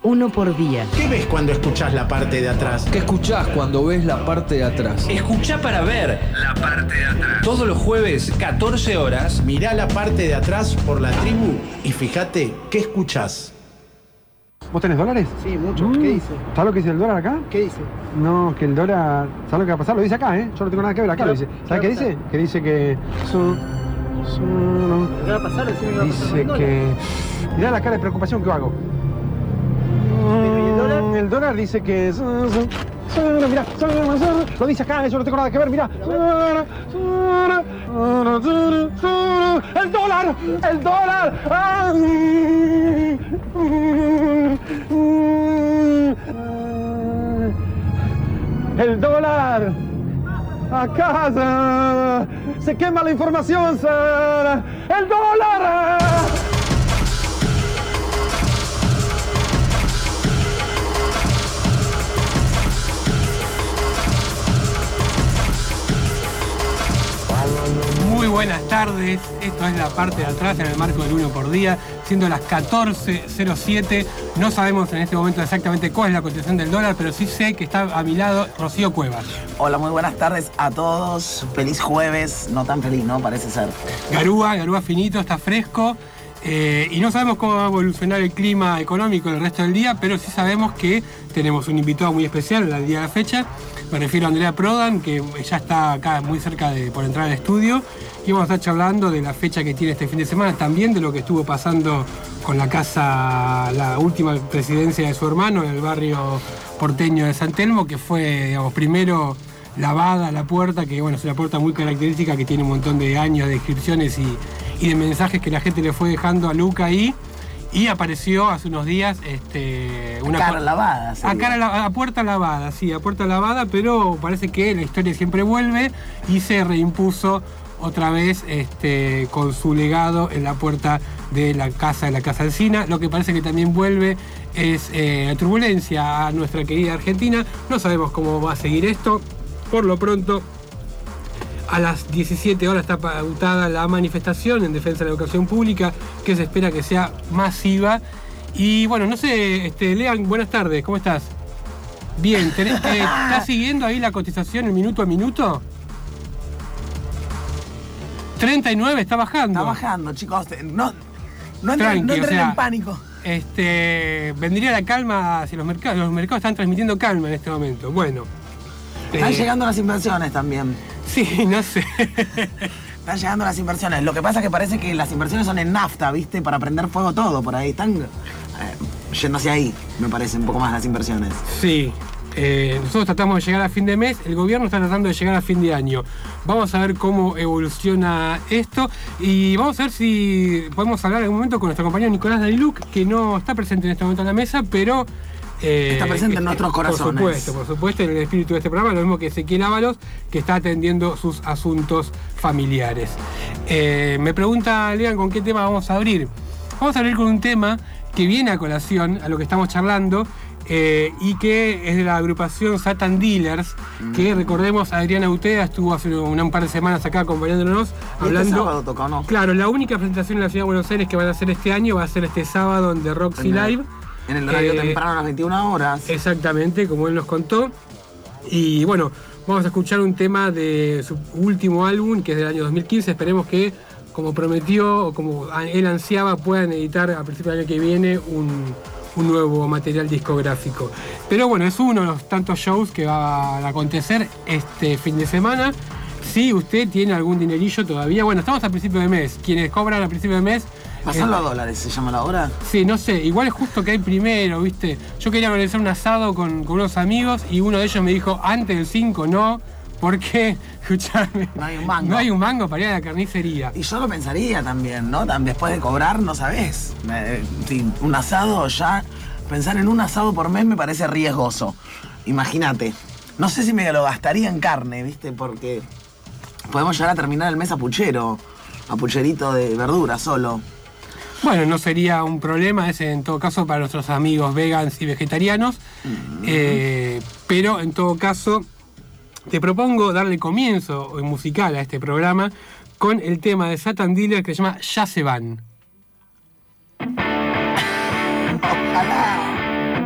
Uno por día. ¿Qué ves cuando escuchás la parte de atrás? ¿Qué escuchás cuando ves la parte de atrás? Escuchá para ver la parte de atrás. Todos los jueves, 14 horas. Mirá la parte de atrás por La Tribu y fíjate qué escuchás. ¿Vos tenés dólares? Sí, mucho. ¿Qué dice? ¿Sabes lo que dice el dólar acá? ¿Qué dice? No, que el dólar... ¿Sabes lo que va a pasar? Lo dice acá, ¿eh? Yo no tengo nada que ver acá, lo dice. ¿Sabes qué dice? Que dice que... ¿Qué va a pasar? Decime qué va a pasar. Dice que... Mirá la cara de preocupación que hago. ¿Y el dólar? El dólar dice que... Mirá, lo dice acá, yo no tengo nada que ver, mirá. ¡El dólar! ¡El dólar! ¡El dólar! ¡A casa! ¡Se quema la información, Sara! ¡El dólar! Muy buenas tardes, esto es la parte de atrás en el marco del 1 por día, siendo las 14:07. No sabemos en este momento exactamente cuál es la cotización del dólar, pero sí sé que está a mi lado Rocío Cuevas. Hola, muy buenas tardes a todos. Feliz jueves, no tan feliz, ¿no? Parece ser. Garúa finito, está fresco. Y no sabemos cómo va a evolucionar el clima económico el resto del día, pero sí sabemos que tenemos un invitado muy especial al día de la fecha. Me refiero a Andrea Prodan, que ya está acá muy cerca por entrar al estudio. Y vamos a estar charlando de la fecha que tiene este fin de semana, también de lo que estuvo pasando con la casa, la última presidencia de su hermano en el barrio porteño de San Telmo, que fue, digamos, primero lavada la puerta, que bueno, es una puerta muy característica que tiene un montón de años de inscripciones y de mensajes que la gente le fue dejando a Luca ahí. Y apareció hace unos días una cara lavada. A puerta lavada, sí, a puerta lavada, pero parece que la historia siempre vuelve y se reimpuso otra vez con su legado en la puerta de la casa Alsina. Lo que parece que también vuelve es turbulencia a nuestra querida Argentina. No sabemos cómo va a seguir esto. Por lo pronto, a las 17 horas está pautada la manifestación en defensa de la educación pública, que se espera que sea masiva. Y bueno, no sé, Lean, buenas tardes, ¿cómo estás? Bien, ¿estás siguiendo ahí la cotización en minuto a minuto? 39, está bajando. Está bajando, chicos. No entren en pánico. Vendría la calma hacia los mercados. Los mercados están transmitiendo calma en este momento. Bueno. Están llegando las inversiones también. Sí, no sé. Están llegando las inversiones. Lo que pasa es que parece que las inversiones son en nafta, ¿viste? Para prender fuego todo por ahí. Están yéndose ahí, me parece, un poco más las inversiones. Sí. Nosotros tratamos de llegar a fin de mes, el gobierno está tratando de llegar a fin de año. Vamos a ver cómo evoluciona esto y vamos a ver si podemos hablar en algún momento con nuestro compañero Nicolás Dariluc, que no está presente en este momento en la mesa, pero... está presente en nuestros corazones. Por supuesto, en el espíritu de este programa, lo mismo que Ezequiel Ábalos, que está atendiendo sus asuntos familiares. Me pregunta Lean con qué tema vamos a abrir. Vamos a abrir con un tema que viene a colación a lo que estamos charlando, y que es de la agrupación Satan Dealers, que recordemos, Adriana Uteda estuvo hace un par de semanas acá acompañándonos, hablando. Este sábado tocó, ¿no? Claro, la única presentación en la Ciudad de Buenos Aires que van a hacer este año va a ser este sábado en The Roxy Live. En el horario temprano a las 21 horas. Exactamente, como él nos contó. Y bueno, vamos a escuchar un tema de su último álbum, que es del año 2015. Esperemos que, como prometió, o como él ansiaba, puedan editar a principios del año que viene un nuevo material discográfico. Pero bueno, es uno de los tantos shows que va a acontecer este fin de semana. Si usted tiene algún dinerillo todavía, bueno, estamos a principio de mes. Quienes cobran a principio de mes... ¿Pasan los dólares? ¿Se llama la hora? Sí, no sé, igual es justo que hay primero, ¿viste? Yo quería organizar un asado con unos amigos y uno de ellos me dijo, antes del 5 no, porque, escuchame, no hay un mango. No hay un mango para ir a la carnicería. Y yo lo pensaría también, ¿no? Después de cobrar, no sabés. Un asado ya, pensar en un asado por mes me parece riesgoso. Imagínate. No sé si me lo gastaría en carne, ¿viste? Porque podemos llegar a terminar el mes a pucherito de verdura solo. Bueno, no sería un problema ese en todo caso para nuestros amigos vegans y vegetarianos, pero en todo caso te propongo darle comienzo musical a este programa con el tema de Satan Dealer que se llama Ya se van. Ojalá.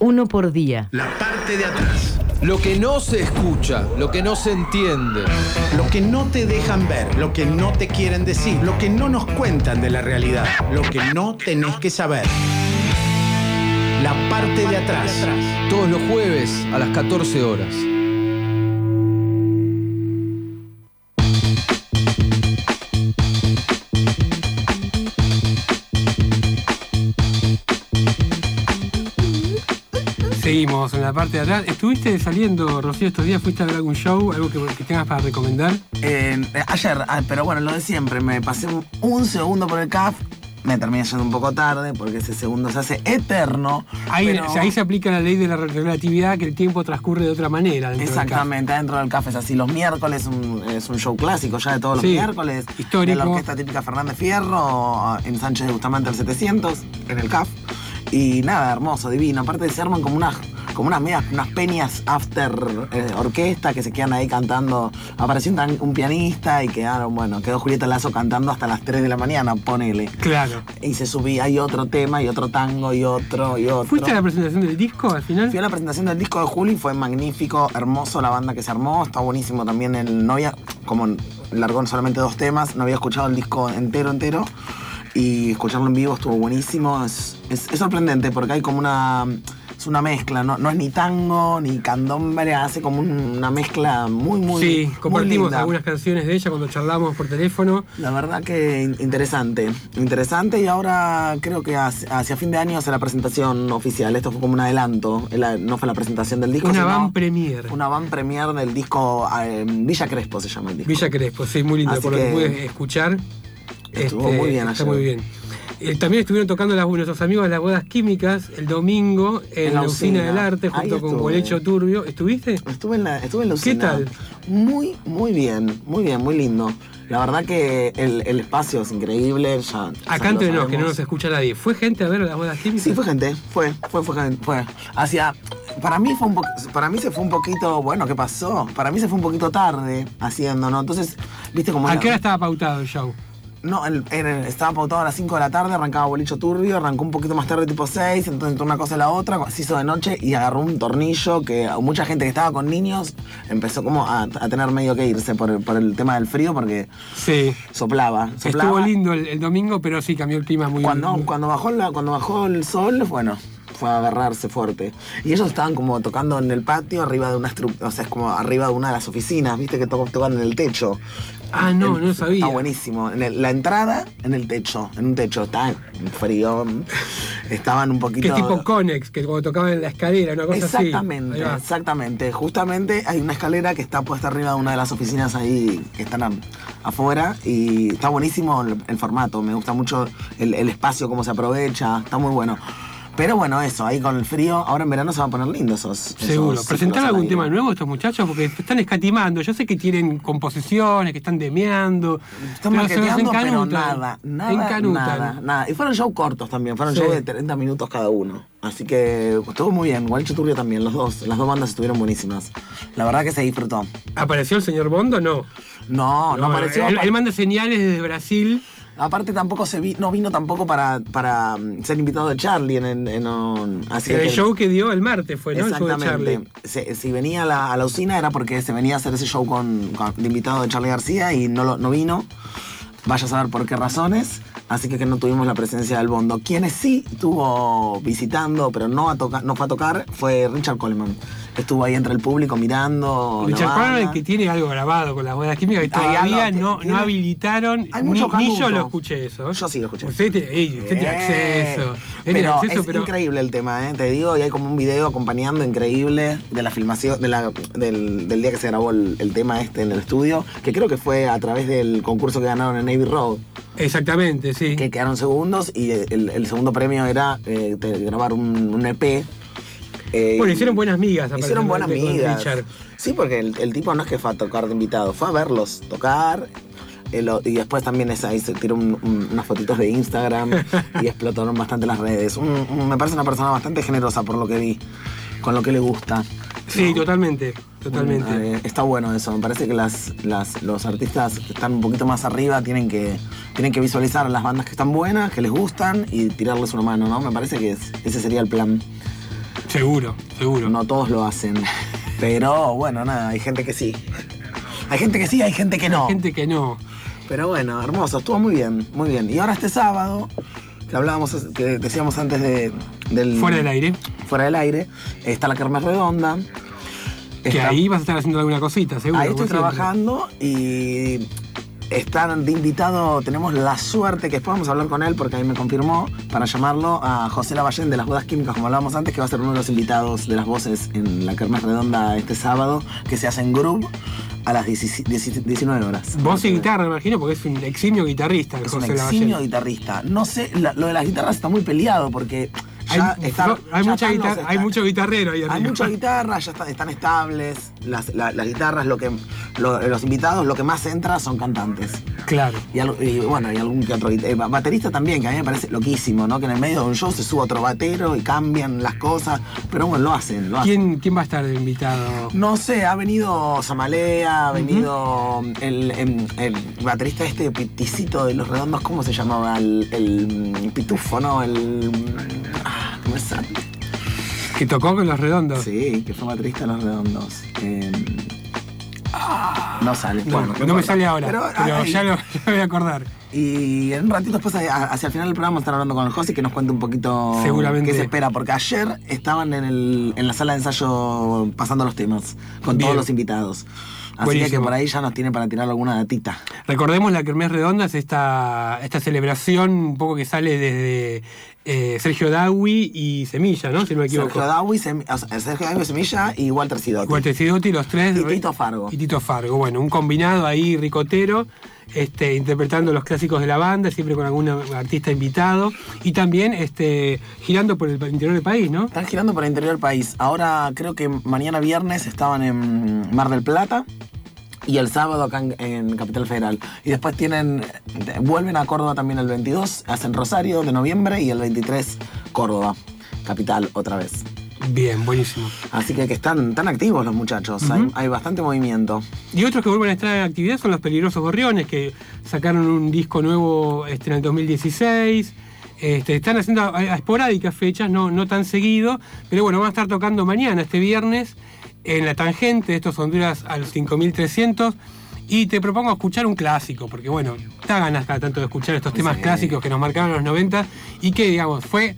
Uno por día. La parte de atrás. Lo que no se escucha, lo que no se entiende. Lo que no te dejan ver, lo que no te quieren decir, lo que no nos cuentan de la realidad, lo que no tenés que saber. La parte de atrás. Todos los jueves a las 14 horas. Seguimos en la parte de atrás. ¿Estuviste saliendo, Rocío, estos días? ¿Fuiste a ver algún show? ¿Algo que tengas para recomendar? Ayer, pero bueno, lo de siempre. Me pasé un segundo por el CAF. Me terminé yendo un poco tarde porque ese segundo se hace eterno. Ahí se aplica la ley de la relatividad, que el tiempo transcurre de otra manera. Exactamente, adentro del CAF es así. Los miércoles es un show clásico ya de todos los miércoles. Histórico. De la orquesta típica Fernández Fierro, en Sánchez de Bustamante al 700, en el CAF. Y nada, hermoso, divino. Aparte se arman como unas peñas after orquesta que se quedan ahí cantando. Apareció un pianista y quedó Julieta Lazo cantando hasta las 3 de la mañana, ponele. Claro. Y se subía, hay otro tema, y otro tango, y otro. ¿Fuiste a la presentación del disco al final? Fui a la presentación del disco de Juli, fue magnífico, hermoso la banda que se armó, está buenísimo también como largó solamente 2 temas, no había escuchado el disco entero. Y escucharlo en vivo estuvo buenísimo. Es sorprendente porque hay como es una mezcla, no es ni tango ni candombre, hace como una mezcla muy sí, compartimos muy linda. Algunas canciones de ella cuando charlamos por teléfono. La verdad que interesante, y ahora creo que hacia fin de año hace la presentación oficial. Esto fue como un adelanto, no fue la presentación del disco. Una van premier. Una van premier del disco Villa Crespo se llama el disco. Villa Crespo, sí, muy lindo, por lo que pude escuchar. Estuvo muy bien está ayer. Muy bien. También estuvieron tocando nuestros amigos de las Bodas Químicas el domingo en la Usina del Arte junto con Gualecho Turbio. ¿Estuviste? Estuve en la Usina. ¿Qué tal? Muy bien, muy lindo. La verdad que el espacio es increíble. Acá entre nos, que no nos escucha nadie. ¿Fue gente a ver las Bodas Químicas? Sí, fue gente. Fue. Para mí se fue un poquito, bueno, ¿qué pasó? Para mí se fue un poquito tarde haciendo, ¿no? Entonces, viste como... ¿A qué hora estaba pautado el show? No, estaba pautado a las 5 de la tarde, arrancaba Bolicho Turbio, arrancó un poquito más tarde, tipo 6, entonces entre una cosa y la otra, se hizo de noche y agarró un tornillo que mucha gente que estaba con niños empezó como a tener medio que irse por el tema del frío porque soplaba. Estuvo lindo el domingo, pero sí cambió el clima muy... Cuando bajó el sol, bueno... fue a agarrarse fuerte. Y ellos estaban como tocando en el patio, arriba de es como arriba de una de las oficinas, viste que tocan en el techo. Ah, no sabía. Está buenísimo. La entrada en el techo, en un techo, está frío. Estaban un poquito... ¿Qué tipo Conex? Que cuando tocaban en la escalera, una cosa Exactamente. Justamente hay una escalera que está puesta arriba de una de las oficinas ahí que están afuera y está buenísimo el formato. Me gusta mucho el espacio, cómo se aprovecha. Está muy bueno. Pero bueno, eso, ahí con el frío, ahora en verano se van a poner lindos esos. Seguro. ¿Presentaron algún tema nuevo estos muchachos? Porque están escatimando. Yo sé que tienen composiciones, que están demeando. Están maqueteando, pero nada. Y fueron shows cortos también, fueron shows de 30 minutos cada uno. Así que estuvo muy bien. Gualecho Turbio también, las dos bandas estuvieron buenísimas. La verdad que se disfrutó. ¿Apareció el señor Bondo o no? No apareció. Él manda señales desde Brasil. Aparte tampoco no vino tampoco para ser invitado de Charlie en el show que dio el martes fue, ¿no? Exactamente. El show de Charlie. Si venía a la usina era porque se venía a hacer ese show de invitado de Charlie García y no vino. Vaya a saber por qué razones. Así que no tuvimos la presencia del Bondo. Quienes sí estuvo visitando, pero no fue a tocar, fue Richard Coleman. Estuvo ahí entre el público mirando. Richard Coleman, que tiene algo grabado con las Bodas Químicas, que todavía no habilitaron. Hay mucho ni yo lo escuché eso. Yo sí lo escuché. Usted tiene acceso. Pero es increíble el tema, te digo, y hay como un video acompañando increíble de la filmación, del día que se grabó el tema en el estudio, que creo que fue a través del concurso que ganaron en Navy Road. Exactamente, sí. Que quedaron segundos y el segundo premio era grabar un EP. Hicieron buenas migas. Hicieron buenas migas. Sí, porque el tipo no es que fue a tocar de invitado, fue a verlos tocar. Y después también ahí se tiró unas fotitos de Instagram y explotaron bastante las redes. Me parece una persona bastante generosa por lo que vi, con lo que le gusta. Sí, ¿no? Totalmente. Está bueno eso. Me parece que los artistas que están un poquito más arriba tienen que visualizar las bandas que están buenas, que les gustan y tirarles una mano, ¿no? Me parece que ese sería el plan. Seguro. No todos lo hacen. Pero bueno, nada, hay gente que sí. Hay gente que sí, hay gente que no. Hay gente que no. Pero bueno, hermoso, estuvo muy bien, muy bien. Y ahora este sábado, que hablábamos, que decíamos antes del... Fuera del aire. Fuera del aire, está la Kermés Redonda. Que ahí vas a estar haciendo alguna cosita, seguro. Ahí estoy trabajando y están de invitado, tenemos la suerte que después vamos a hablar con él porque ahí me confirmó para llamarlo a José Lavallén de las Bodas Químicas, como hablábamos antes, que va a ser uno de los invitados de las voces en la Kermés Redonda este sábado, que se hace en Groove a las 19 horas. Voz y guitarra, me imagino, porque es un eximio guitarrista. Es un eximio guitarrista. No sé, lo de las guitarras está muy peleado porque... Hay mucho guitarrero ahí arriba. Hay muchas guitarras, ya están estables. Las guitarras, los invitados, lo que más entra son cantantes. Claro. Y bueno, hay algún que otro baterista también, que a mí me parece loquísimo, ¿no? Que en el medio de un show se suba otro batero y cambian las cosas. Pero bueno, lo hacen. ¿Quién va a estar de invitado? No sé, ha venido Samalea, ha venido el baterista piticito de Los Redondos, ¿cómo se llamaba? El pitufo, ¿no? ¿Cómo es? ¿Que tocó con Los Redondos? Sí, que fue baterista de Los Redondos. No sale. No me sale ahora, pero ya lo voy a acordar. Y en un ratito después, hacia el final del programa, vamos a estar hablando con el Josi, que nos cuente un poquito seguramente qué se espera. Porque ayer estaban en la sala de ensayo pasando los temas con todos los invitados. Así que por ahí ya nos tiene para tirar alguna datita. Recordemos, la Kermés Redonda es esta celebración un poco que sale desde Sergio Dawi y Semilla, ¿no? Si no me equivoco. Sergio Dawi, Semilla y Walter Sidotti. Walter Sidotti, los tres. Y Tito Fargo. Bueno, un combinado ahí ricotero, interpretando los clásicos de la banda, siempre con algún artista invitado. Y también girando por el interior del país, ¿no? Están girando por el interior del país. Ahora creo que mañana viernes estaban en Mar del Plata. Y el sábado acá en Capital Federal. Y después vuelven a Córdoba también el 22, hacen Rosario de noviembre y el 23 Córdoba, capital otra vez. Bien, buenísimo. Así que están activos los muchachos, hay bastante movimiento. Y otros que vuelven a estar en actividad son los Peligrosos Gorriones, que sacaron un disco nuevo en el 2016. Están haciendo a esporádicas fechas, no tan seguido, pero bueno, van a estar tocando mañana, este viernes, en La Tangente, estos Honduras al 5300, y te propongo escuchar un clásico, porque bueno, da ganas cada tanto de escuchar estos temas clásicos que nos marcaron los 90 y que, digamos,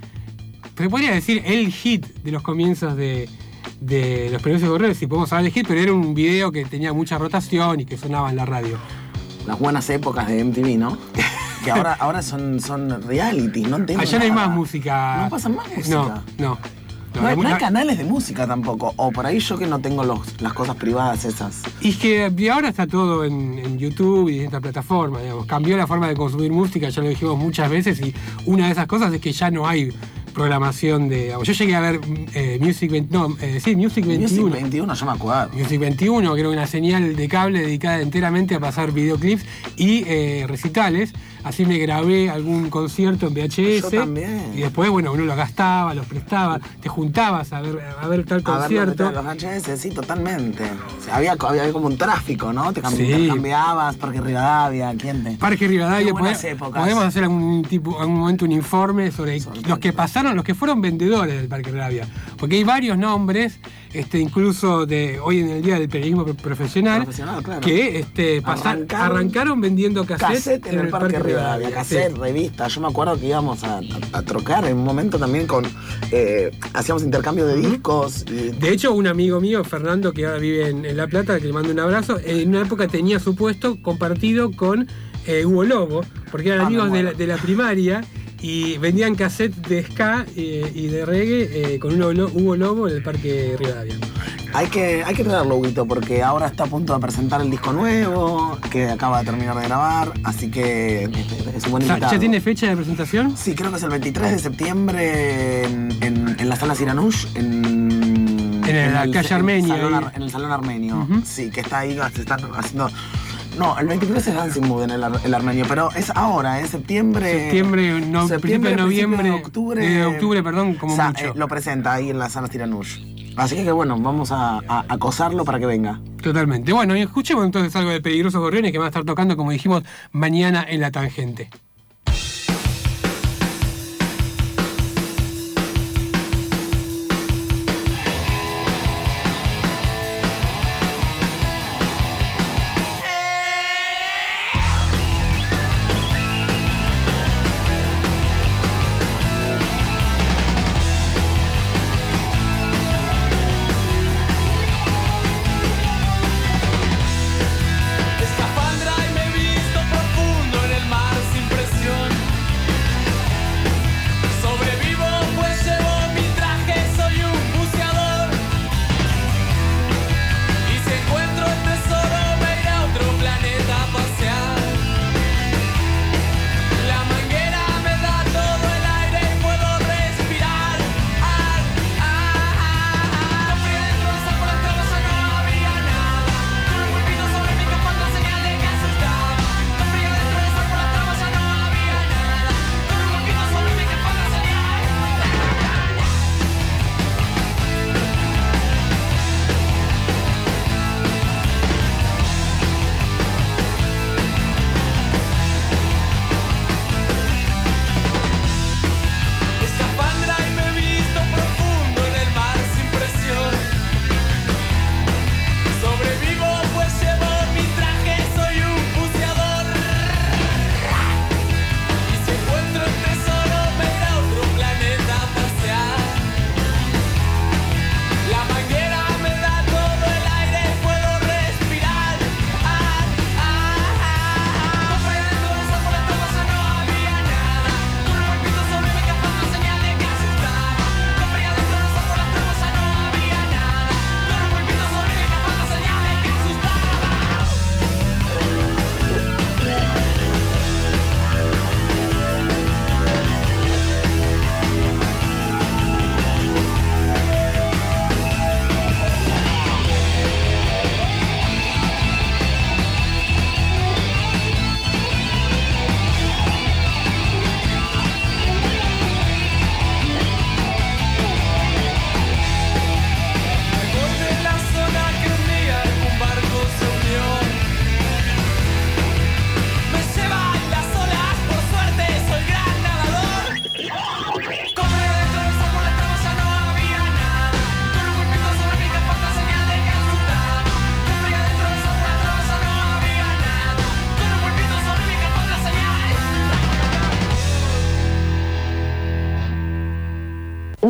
se podría decir el hit de los comienzos de los Peligrosos Gorriones, si podemos hablar de hit, pero era un video que tenía mucha rotación y que sonaba en la radio. Las buenas épocas de MTV, ¿no? Que ahora son reality, no entiendo. Allá no hay más música. No pasan más música. No hay canales de música tampoco. O por ahí yo que no tengo las cosas privadas esas. Y que ahora está todo en YouTube y en esta plataforma, digamos. Cambió la forma de consumir música, ya lo dijimos muchas veces, y una de esas cosas es que ya no hay programación de... Yo llegué a ver Music 21. Music 21, yo me acuerdo. Music 21, que era una señal de cable dedicada enteramente a pasar videoclips y recitales. Así me grabé algún concierto en VHS. Yo también. Y después, bueno, uno los gastaba, los prestaba, te juntabas a ver tal concierto. Los VHS, sí, totalmente. O sea, había como un tráfico, ¿no? Te cambiabas, Parque Rivadavia, Parque Rivadavia, podemos hacer algún momento un informe sobre los que pasaron, los que fueron vendedores del Parque Rivadavia. Porque hay varios nombres, incluso de hoy en el día del periodismo profesional claro. Que arrancaron vendiendo cassette en el Parque Rivadavia. Cassette, revista. Yo me acuerdo que íbamos a trocar en un momento también hacíamos intercambio de discos. De hecho, un amigo mío, Fernando, que ahora vive en La Plata, que le mando un abrazo, en una época tenía su puesto compartido con Hugo Lobo, porque eran amigos de la primaria. Y vendían cassette de ska y de reggae con Hugo Lobo en el Parque Rivadavia. Hay que traerlo, Huguito, porque ahora está a punto de presentar el disco nuevo, que acaba de terminar de grabar, así que es un buen invitado. ¿Ya tiene fecha de presentación? Sí, creo que es el 23 de septiembre en la sala Siranush, en la calle Armenia. En el Salón Armenio, sí, que está ahí, se están haciendo... No, el 23 es Dancing Mood en el Armenio, pero es ahora, septiembre, principio de noviembre, octubre, como mucho. Lo presenta ahí en la sala Tiranush. Así que bueno, vamos a acosarlo para que venga. Totalmente. Bueno, y escuchemos entonces algo de Peligrosos Gorriones que va a estar tocando, como dijimos, mañana en La Tangente.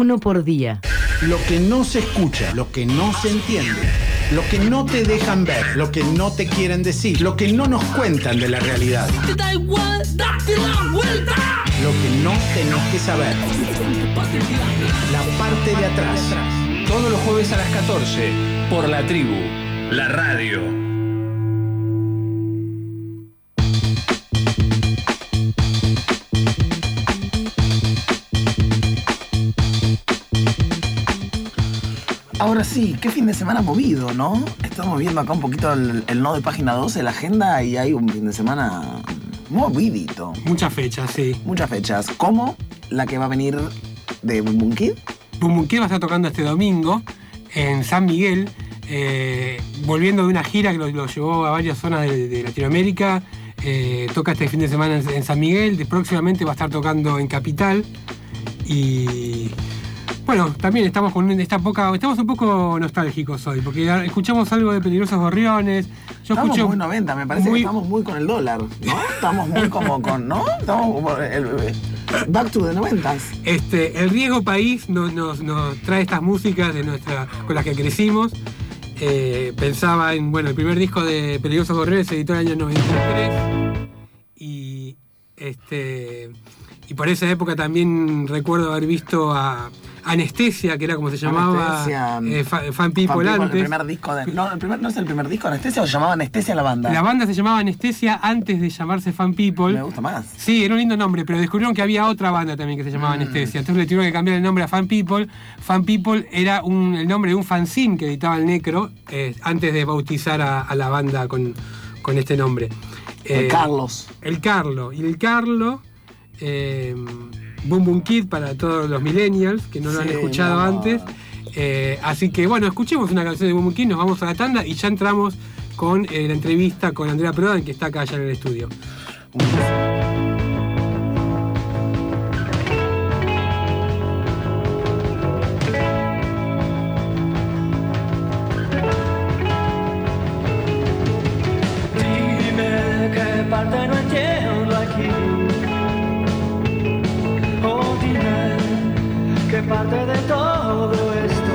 Uno por día. Lo que no se escucha, lo que no se entiende, lo que no te dejan ver, lo que no te quieren decir, lo que no nos cuentan de la realidad. Te da igual, date la vuelta. Lo que no tenés que saber. La parte de atrás. Todos los jueves a las 14 por La Tribu, la radio. Ahora sí, qué fin de semana movido, ¿no? Estamos viendo acá un poquito el no de página 12, la agenda, y hay un fin de semana movidito. Muchas fechas, sí. Muchas fechas, como la que va a venir de Boom Boom Kid. Boom Boom Kid va a estar tocando este domingo en San Miguel, volviendo de una gira que lo llevó a varias zonas de Latinoamérica. Toca este fin de semana en San Miguel, próximamente va a estar tocando en Capital. Y bueno, también estamos estamos un poco nostálgicos hoy, porque escuchamos algo de Peligrosos Gorriones. Estamos muy 90, me parece que estamos muy con el dólar, ¿no? Estamos muy como con, ¿no? Estamos back to the 90s. El Riesgo País nos trae estas músicas con las que crecimos. Pensaba en, el primer disco de Peligrosos Gorriones se editó en el año 93. Y por esa época también recuerdo haber visto a Anestesia, que era como se llamaba, Fan People antes. El primer disco no es el primer disco de Anestesia, o se llamaba Anestesia la banda. La banda se llamaba Anestesia antes de llamarse Fan People. Me gusta más. Sí, era un lindo nombre, pero descubrieron que había otra banda también que se llamaba Anestesia. Entonces le tuvieron que cambiar el nombre a Fan People. Fan People era el nombre de un fanzine que editaba el Necro antes de bautizar a la banda con este nombre. El Carlos. El Carlo. Y el Carlo... Boom Boom Kid para todos los millennials que no lo han escuchado antes. Así que escuchemos una canción de Boom Boom Kid, nos vamos a la tanda y ya entramos con la entrevista con Andrea Prodan, que está acá ya en el estudio. Dime qué parte no entiendo aquí. ¿Qué parte de todo esto?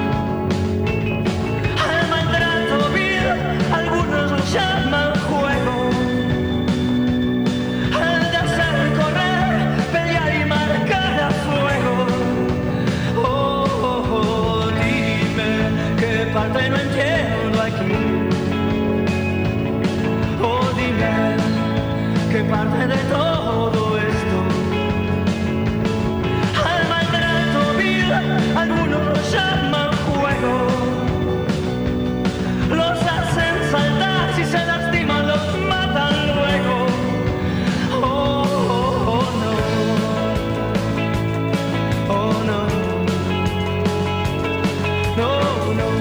Al maltrato vil, algunos lo llaman juego. Al de hacer correr, pelear y marcar a fuego. Dime qué parte no entiendo aquí. Dime qué parte de todo esto. Algunos los llaman juego, los hacen saltar, si se lastiman los matan luego. Oh no, oh no, no, no,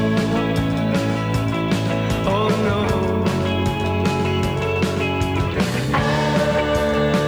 oh no.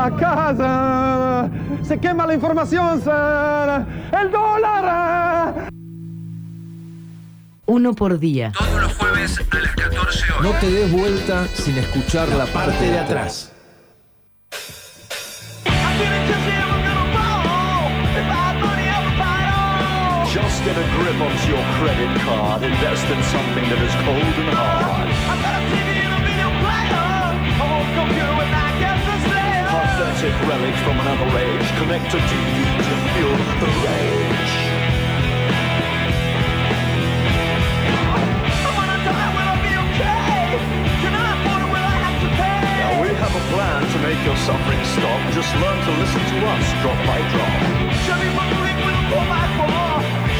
la casa, se quema la información, el dólar. Uno por día. Todos los jueves a las 14 horas. No te des vuelta sin escuchar la Parte de atrás. Just get a grip onto your credit card. Invest in something that is cold and hard. I've got a TV and a video player. A home computer with I guess the slayer. Pathetic relics from another age. Connect to TV to feel the rage. I wanna die, will I be okay? Can I afford it, will I have to pay? Now we have a plan to make your suffering stop. Just learn to listen to us drop by drop. Chevy Buckling with a 4x4.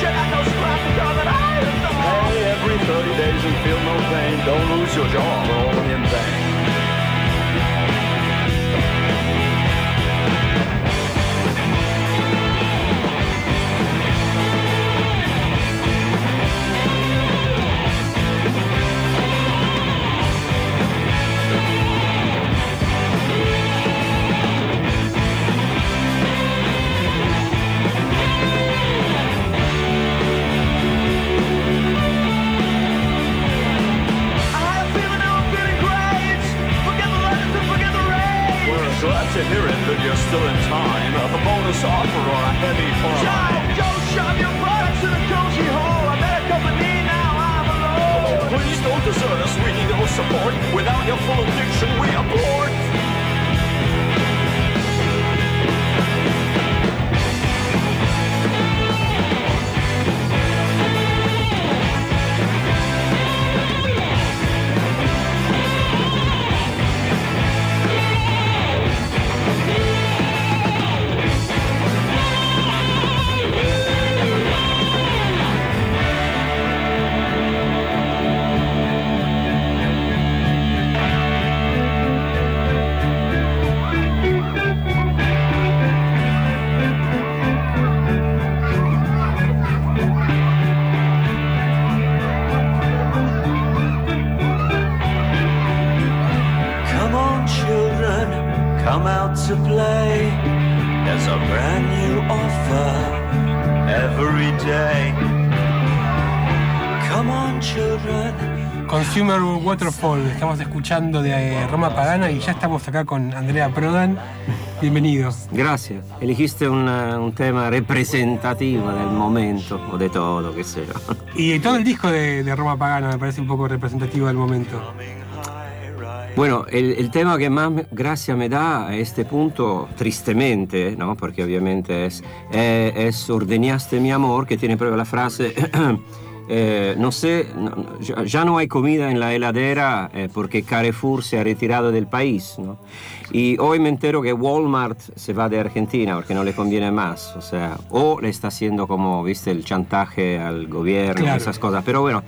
Hey, every 30 days and feel no pain. Don't lose your job, all in vain. Glad to hear it that you're still in time. The bonus offer or a heavy fine. Joe, shove your products in a cozy hole. I met a company, now I'm alone. Please don't desert us, we need your support. Without your full addiction, we are bored. Come out to play. There's a brand new offer every day. Come on, children. Consumer Waterfall, estamos escuchando de Roma Pagana y ya estamos acá con Andrea Prodan. Bienvenido. Gracias. Elegiste un tema representativo del momento o de todo, qué sé yo. Y todo el disco de Roma Pagana me parece un poco representativo del momento. Bueno, el tema que más gracia me da a este punto, tristemente, ¿no? Porque obviamente es Ordeñaste mi amor, que tiene proprio la frase no sé, ya no hay comida en la heladera porque Carrefour se ha retirado del país, ¿no? Y hoy me entero que Walmart se va de Argentina porque no le conviene más, o sea, o le está haciendo como, viste, el chantaje al gobierno, claro, esas cosas, pero bueno,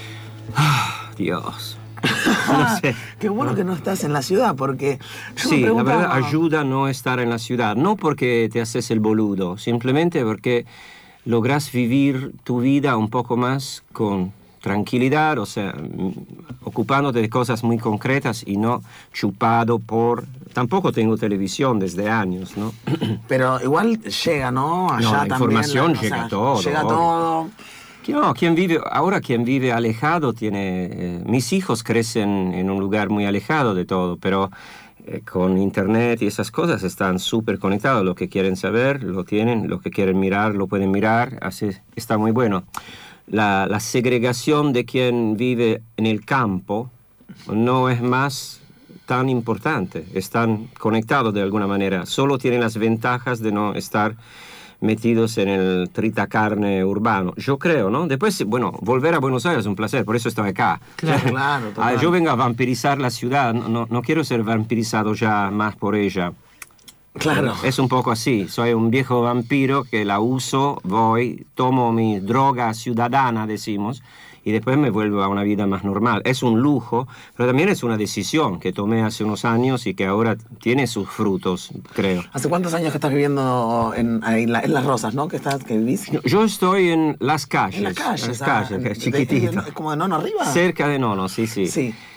Dios. No sé. Qué bueno que no estás en la ciudad, porque sí, la verdad ayuda no estar en la ciudad, no porque te haces el boludo, simplemente porque logras vivir tu vida un poco más con tranquilidad, o sea, ocupándote de cosas muy concretas y no chupado por... Tampoco tengo televisión desde años, ¿no? Pero igual llega, ¿no? Allá no, la también información llega todo. Llega todo. No, quien vive alejado tiene... mis hijos crecen en un lugar muy alejado de todo, pero con internet y esas cosas están súper conectados. Lo que quieren saber, lo tienen. Lo que quieren mirar, lo pueden mirar. Así está muy bueno. La segregación de quien vive en el campo no es más tan importante. Están conectados de alguna manera. Solo tienen las ventajas de no estar metidos en el tritacarne urbano, yo creo, ¿no? Después, bueno, volver a Buenos Aires es un placer, por eso estoy acá. Claro, total. Yo vengo a vampirizar la ciudad, no quiero ser vampirizado ya más por ella. Claro. Es un poco así, soy un viejo vampiro que la uso, voy, tomo mi droga ciudadana, decimos, y después me vuelvo a una vida más normal. Es un lujo, pero también es una decisión que tomé hace unos años y que ahora tiene sus frutos, creo. ¿Hace cuántos años que estás viviendo en Las Rosas, no? ¿Que vivís? Yo estoy en Las Calles. En Las Calles, chiquitito. ¿Es como de Nono arriba? Cerca de Nono, sí.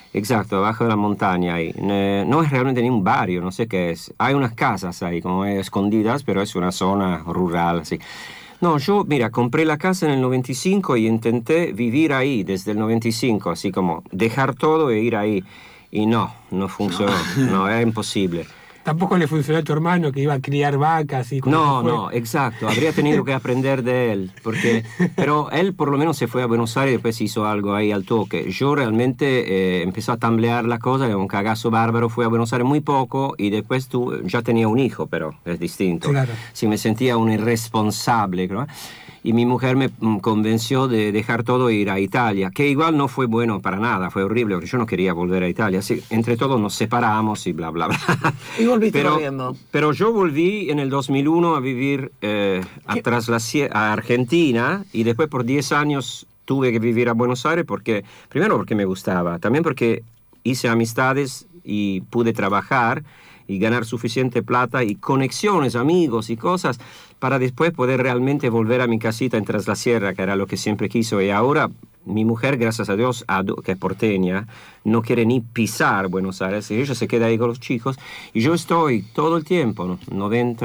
Exacto, abajo de la montaña ahí. No es realmente ni un barrio, no sé qué es. Hay unas casas ahí como escondidas, pero es una zona rural, así. No, yo, mira, compré la casa en el 95 y intenté vivir ahí desde el 95, así como dejar todo e ir ahí. Y no funcionó, no, era imposible. Tampoco le funcionó a tu hermano que iba a criar vacas y No, exacto. Habría tenido que aprender de él. Pero él por lo menos se fue a Buenos Aires y después hizo algo ahí al toque. Yo realmente empezó a tambalear la cosa, era un cagazo bárbaro. Fui a Buenos Aires muy poco y después ya tenía un hijo, pero es distinto. Claro. Sí, me sentía un irresponsable, ¿no? Y mi mujer me convenció de dejar todo e ir a Italia, que igual no fue bueno para nada, fue horrible, porque yo no quería volver a Italia. Así, entre todos nos separamos y bla, bla, bla. Y volviste corriendo. Pero yo volví en el 2001 a vivir a Argentina, y después por 10 años tuve que vivir a Buenos Aires, primero porque me gustaba, también porque hice amistades y pude trabajar y ganar suficiente plata y conexiones, amigos y cosas para después poder realmente volver a mi casita en Tras la Sierra, que era lo que siempre quiso. Y ahora mi mujer, gracias a Dios, que es porteña, no quiere ni pisar Buenos Aires, y ella se queda ahí con los chicos, y yo estoy todo el tiempo, ¿no? el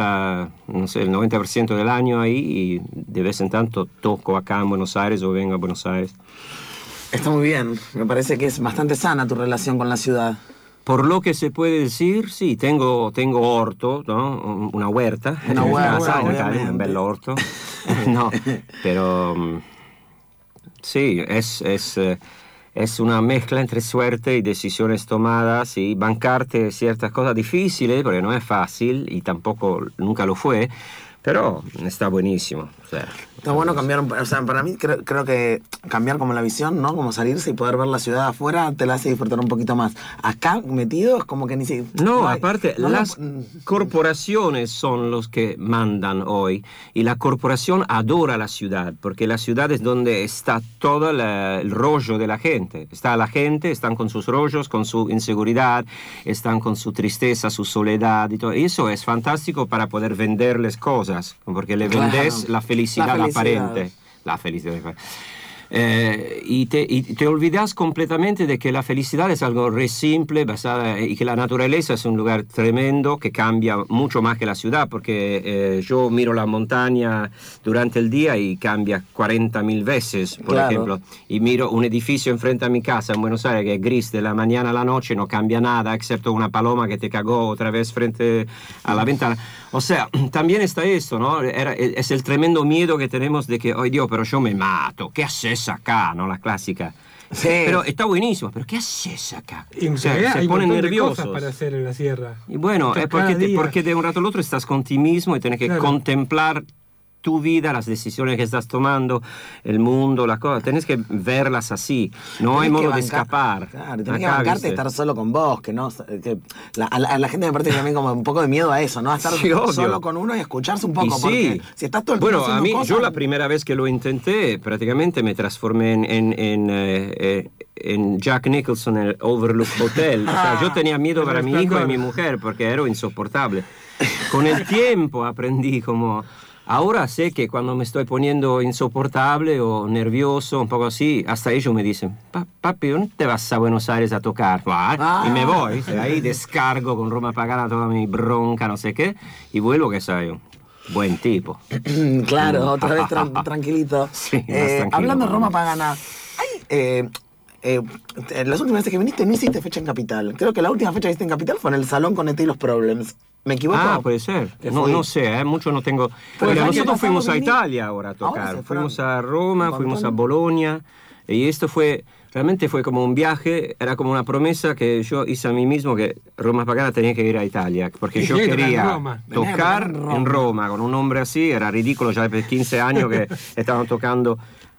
90% del año ahí, y de vez en tanto toco acá en Buenos Aires o vengo a Buenos Aires. Está muy bien, me parece que es bastante sana tu relación con la ciudad. Por lo que se puede decir, sí, tengo orto, ¿no? Una huerta. Una huerta, un bel orto. No, pero sí, es una mezcla entre suerte y decisiones tomadas y bancarte ciertas cosas difíciles, porque no es fácil y tampoco nunca lo fue, pero está buenísimo. O sea, está bueno cambiar, o sea, para mí creo que cambiar como la visión, ¿no? Como salirse y poder ver la ciudad afuera te la hace disfrutar un poquito más. Acá metido es como que ni siquiera... No, aparte, las corporaciones son los que mandan hoy, y la corporación adora la ciudad, porque la ciudad es donde está todo el rollo de la gente. Está la gente, están con sus rollos, con su inseguridad, están con su tristeza, su soledad y todo. Y eso es fantástico para poder venderles cosas, porque le vendes la felicidad aparente. La felicidad. Y te olvidas completamente de que la felicidad es algo re simple, basada, y que la naturaleza es un lugar tremendo que cambia mucho más que la ciudad, porque yo miro la montaña durante el día y cambia 40.000 veces, por ejemplo, y miro un edificio enfrente a mi casa en Buenos Aires que es gris de la mañana a la noche, no cambia nada, excepto una paloma que te cagó otra vez frente a la ventana. O sea, también está esto, ¿no? Es el tremendo miedo que tenemos de que, ¡ay Dios, pero yo me mato! ¿Qué haces acá? ¿No? La clásica. Sí. Pero está buenísimo. ¿Pero qué haces acá? O sea, se ponen nerviosos. Hay cosas para hacer en la sierra. Y bueno, es porque de un rato al otro estás con ti mismo y tienes que contemplar tu vida, las decisiones que estás tomando, el mundo, las cosas, tenés que verlas así, no hay modo de escapar. Claro, tenés que bancarte estar solo con vos, que no, a la gente me parece también como un poco de miedo a eso, ¿no? A estar solo con uno y escucharse un poco, porque si estás todo el tiempo haciendo cosas... yo la primera vez que lo intenté, prácticamente me transformé en Jack Nicholson en el Overlook Hotel. O sea, yo tenía miedo para mi hijo y mi mujer, porque era insoportable. Con el tiempo aprendí como... Ahora sé que cuando me estoy poniendo insoportable o nervioso, un poco así, hasta ellos me dicen, papi, ¿dónde te vas a Buenos Aires a tocar? Y me voy, ahí descargo con Roma Pagana toda mi bronca, no sé qué, y vuelvo que soy un buen tipo. Claro, otra vez tranquilito. Sí, más tranquilo. Hablando de Roma Pagana, las últimas veces que viniste no hiciste fecha en Capital. Creo que la última fecha que hiciste en Capital fue en el Salón con Los Problems. ¿Me equivoco? Ah, puede ser. No sé, mucho no tengo... Mira, nosotros fuimos a Italia ahora a tocar. Fuimos a Roma, fuimos a Bolonia. Y esto realmente fue como un viaje, era como una promesa que yo hice a mí mismo, que Roma Pagana tenía que ir a Italia. Porque yo quería tocar en Roma con un hombre así. Era ridículo ya de 15 años que estaban tocando...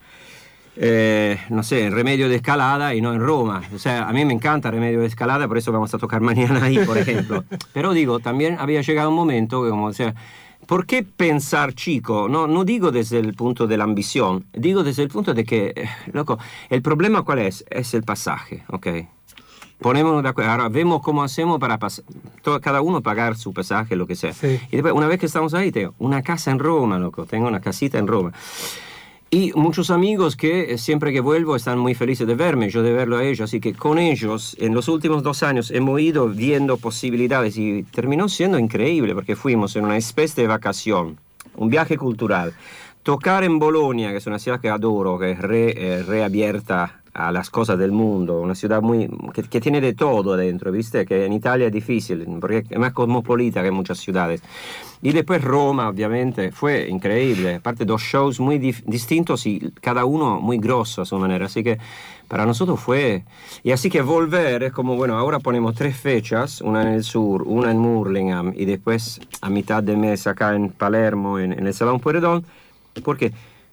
no sé, en Remedio de Escalada y no en Roma. O sea, a mí me encanta Remedio de Escalada, por eso vamos a tocar mañana ahí, por ejemplo. Pero digo, también había llegado un momento que, como, o sea, ¿por qué pensar chico? No digo desde el punto de la ambición, digo desde el punto de que, loco, el problema ¿cuál es? Es el pasaje, ¿ok? Ponémonos de acuerdo, ahora vemos cómo hacemos para cada uno pagar su pasaje, lo que sea. Sí. Y después, una vez que estamos ahí, tengo una casa en Roma, loco, tengo una casita en Roma. Y muchos amigos que siempre que vuelvo están muy felices de verme, yo de verlo a ellos, así que con ellos en los últimos 2 años hemos ido viendo posibilidades y terminó siendo increíble porque fuimos en una especie de vacación, un viaje cultural. Tocar en Bolonia, que es una ciudad que adoro, que es reabierta a las cosas del mundo, una ciudad que tiene de todo adentro, ¿viste? Que en Italia es difícil, porque es más cosmopolita que muchas ciudades. Y después Roma, obviamente, fue increíble. Aparte, 2 shows muy distintos y cada uno muy grosso a su manera. Así que para nosotros fue... Y así que volver es como, bueno, ahora ponemos 3 fechas, una en el sur, una en Hurlingham y después a mitad de mes acá en Palermo, en el Salón Pueyrredón, porque...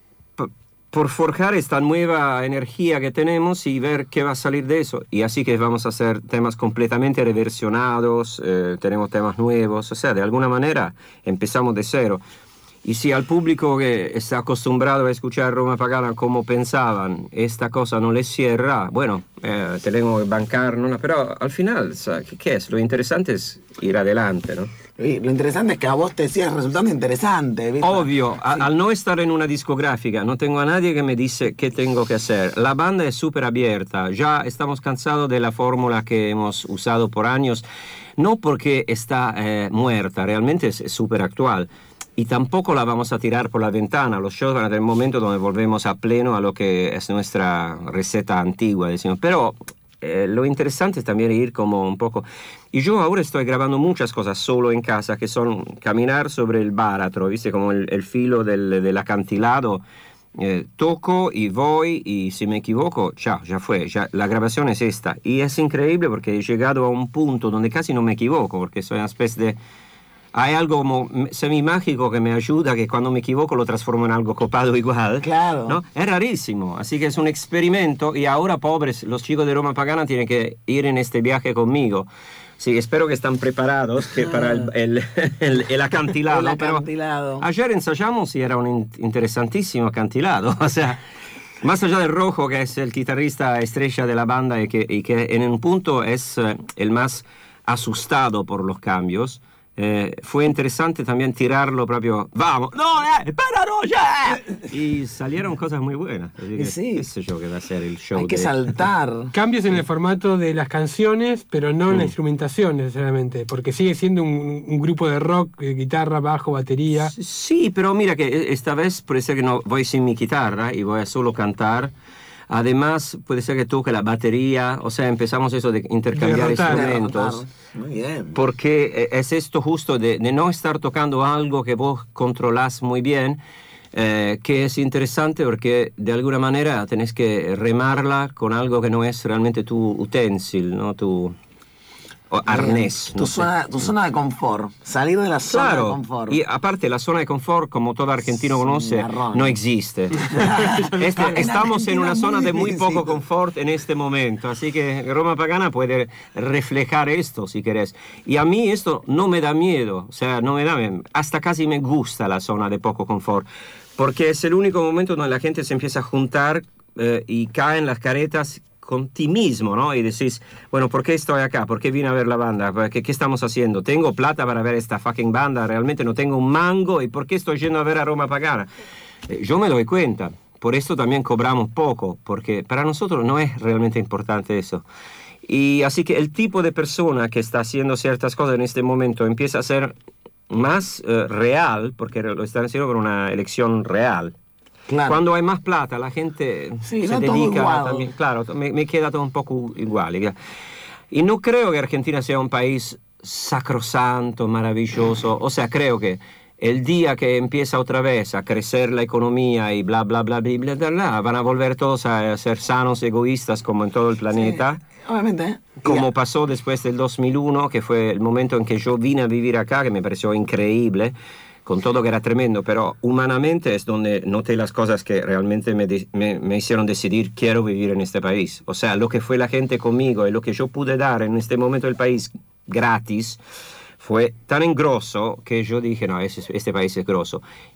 por forjar esta nueva energía que tenemos y ver qué va a salir de eso. Y así que vamos a hacer temas completamente reversionados, tenemos temas nuevos, o sea, de alguna manera empezamos de cero. Y si al público que está acostumbrado a escuchar Roma Pagana como pensaban, esta cosa no les cierra, bueno, tenemos que bancarnos, pero al final, ¿qué es? Lo interesante es ir adelante, ¿no? Y lo interesante es que a vos te sigue resultando interesante, ¿viste? Obvio, Sí. Al no estar en una discográfica, no tengo a nadie que me dice qué tengo que hacer. La banda es súper abierta, ya estamos cansados de la fórmula que hemos usado por años, no porque está muerta, realmente es súper actual. Y tampoco la vamos a tirar por la ventana. Los shows van a tener un momento donde volvemos a pleno a lo que es nuestra receta antigua, decimos. Pero lo interesante es también ir como un poco... Y yo ahora estoy grabando muchas cosas solo en casa, que son caminar sobre el báratro, ¿viste? Como el filo del acantilado. Toco y voy, y si me equivoco, chao, ya fue, ya, la grabación es esta. Y es increíble porque he llegado a un punto donde casi no me equivoco, porque soy una especie de... Hay algo como semi-mágico que me ayuda, que cuando me equivoco lo transformo en algo copado igual. Claro. ¿No? Es rarísimo, así que es un experimento y ahora, pobres, los chicos de Roma Pagana tienen que ir en este viaje conmigo. Sí, espero que están preparados para el acantilado. El acantilado. Pero ayer ensayamos y era un interesantísimo acantilado, o sea... Más allá del Rojo, que es el guitarrista estrella de la banda y que en un punto es el más asustado por los cambios, fue interesante también tirarlo proprio, vamos, no, espéralo ya. Y salieron cosas muy buenas. Así que, sí. qué sé yo que va a ser el show. Hay que saltar. Cambios en el formato de las canciones, pero no en la instrumentación necesariamente, porque sigue siendo un grupo de rock, guitarra, bajo, batería. Sí, pero mira que esta vez puede ser que no voy sin mi guitarra y voy a solo cantar. Además, puede ser que toque la batería, o sea, empezamos eso de intercambiar instrumentos. Muy bien. Porque es esto justo de no estar tocando algo que vos controlás muy bien, que es interesante porque de alguna manera tenés que remarla con algo que no es realmente tu utensil, ¿no? Tu arnés. Tu zona de confort. Salir de la zona de confort. Y aparte la zona de confort, como todo argentino conoce, marrón. no existe. Estamos en una zona de muy poco confort en este momento, así que Roma Pagana puede reflejar esto si querés. Y a mí esto no me da miedo, o sea, no me da, hasta casi me gusta la zona de poco confort, porque es el único momento donde la gente se empieza a juntar y caen las caretas con ti mismo, ¿no? Y decís, bueno, ¿por qué estoy acá? ¿Por qué vine a ver la banda? ¿Qué estamos haciendo? ¿Tengo plata para ver esta fucking banda? ¿Realmente no tengo un mango? ¿Y por qué estoy yendo a ver a Roma Pagana? Yo me doy cuenta. Por esto también cobramos poco, porque para nosotros no es realmente importante eso. Y así que el tipo de persona que está haciendo ciertas cosas en este momento empieza a ser más real, porque lo están haciendo por una elección real. Claro. Cuando hay más plata, la gente Sí, se no todo dedica igual. también. Claro, me queda todo un poco igual. Y no creo que Argentina sea un país sacrosanto, maravilloso. O sea, creo que el día que empieza otra vez a crecer la economía y bla, bla, bla, bla, bla, bla, bla, van a volver todos a ser sanos, egoístas como en todo el planeta. Sí, obviamente. Como pasó después del 2001, que fue el momento en que yo vine a vivir acá, que me pareció increíble, con todo que era tremendo, pero humanamente es donde noté las cosas que realmente me hicieron decidir quiero vivir en este país. O sea, lo que fue la gente conmigo y lo que yo pude dar en este momento del país gratis fue tan engrosso que yo dije, no, este país es grosso.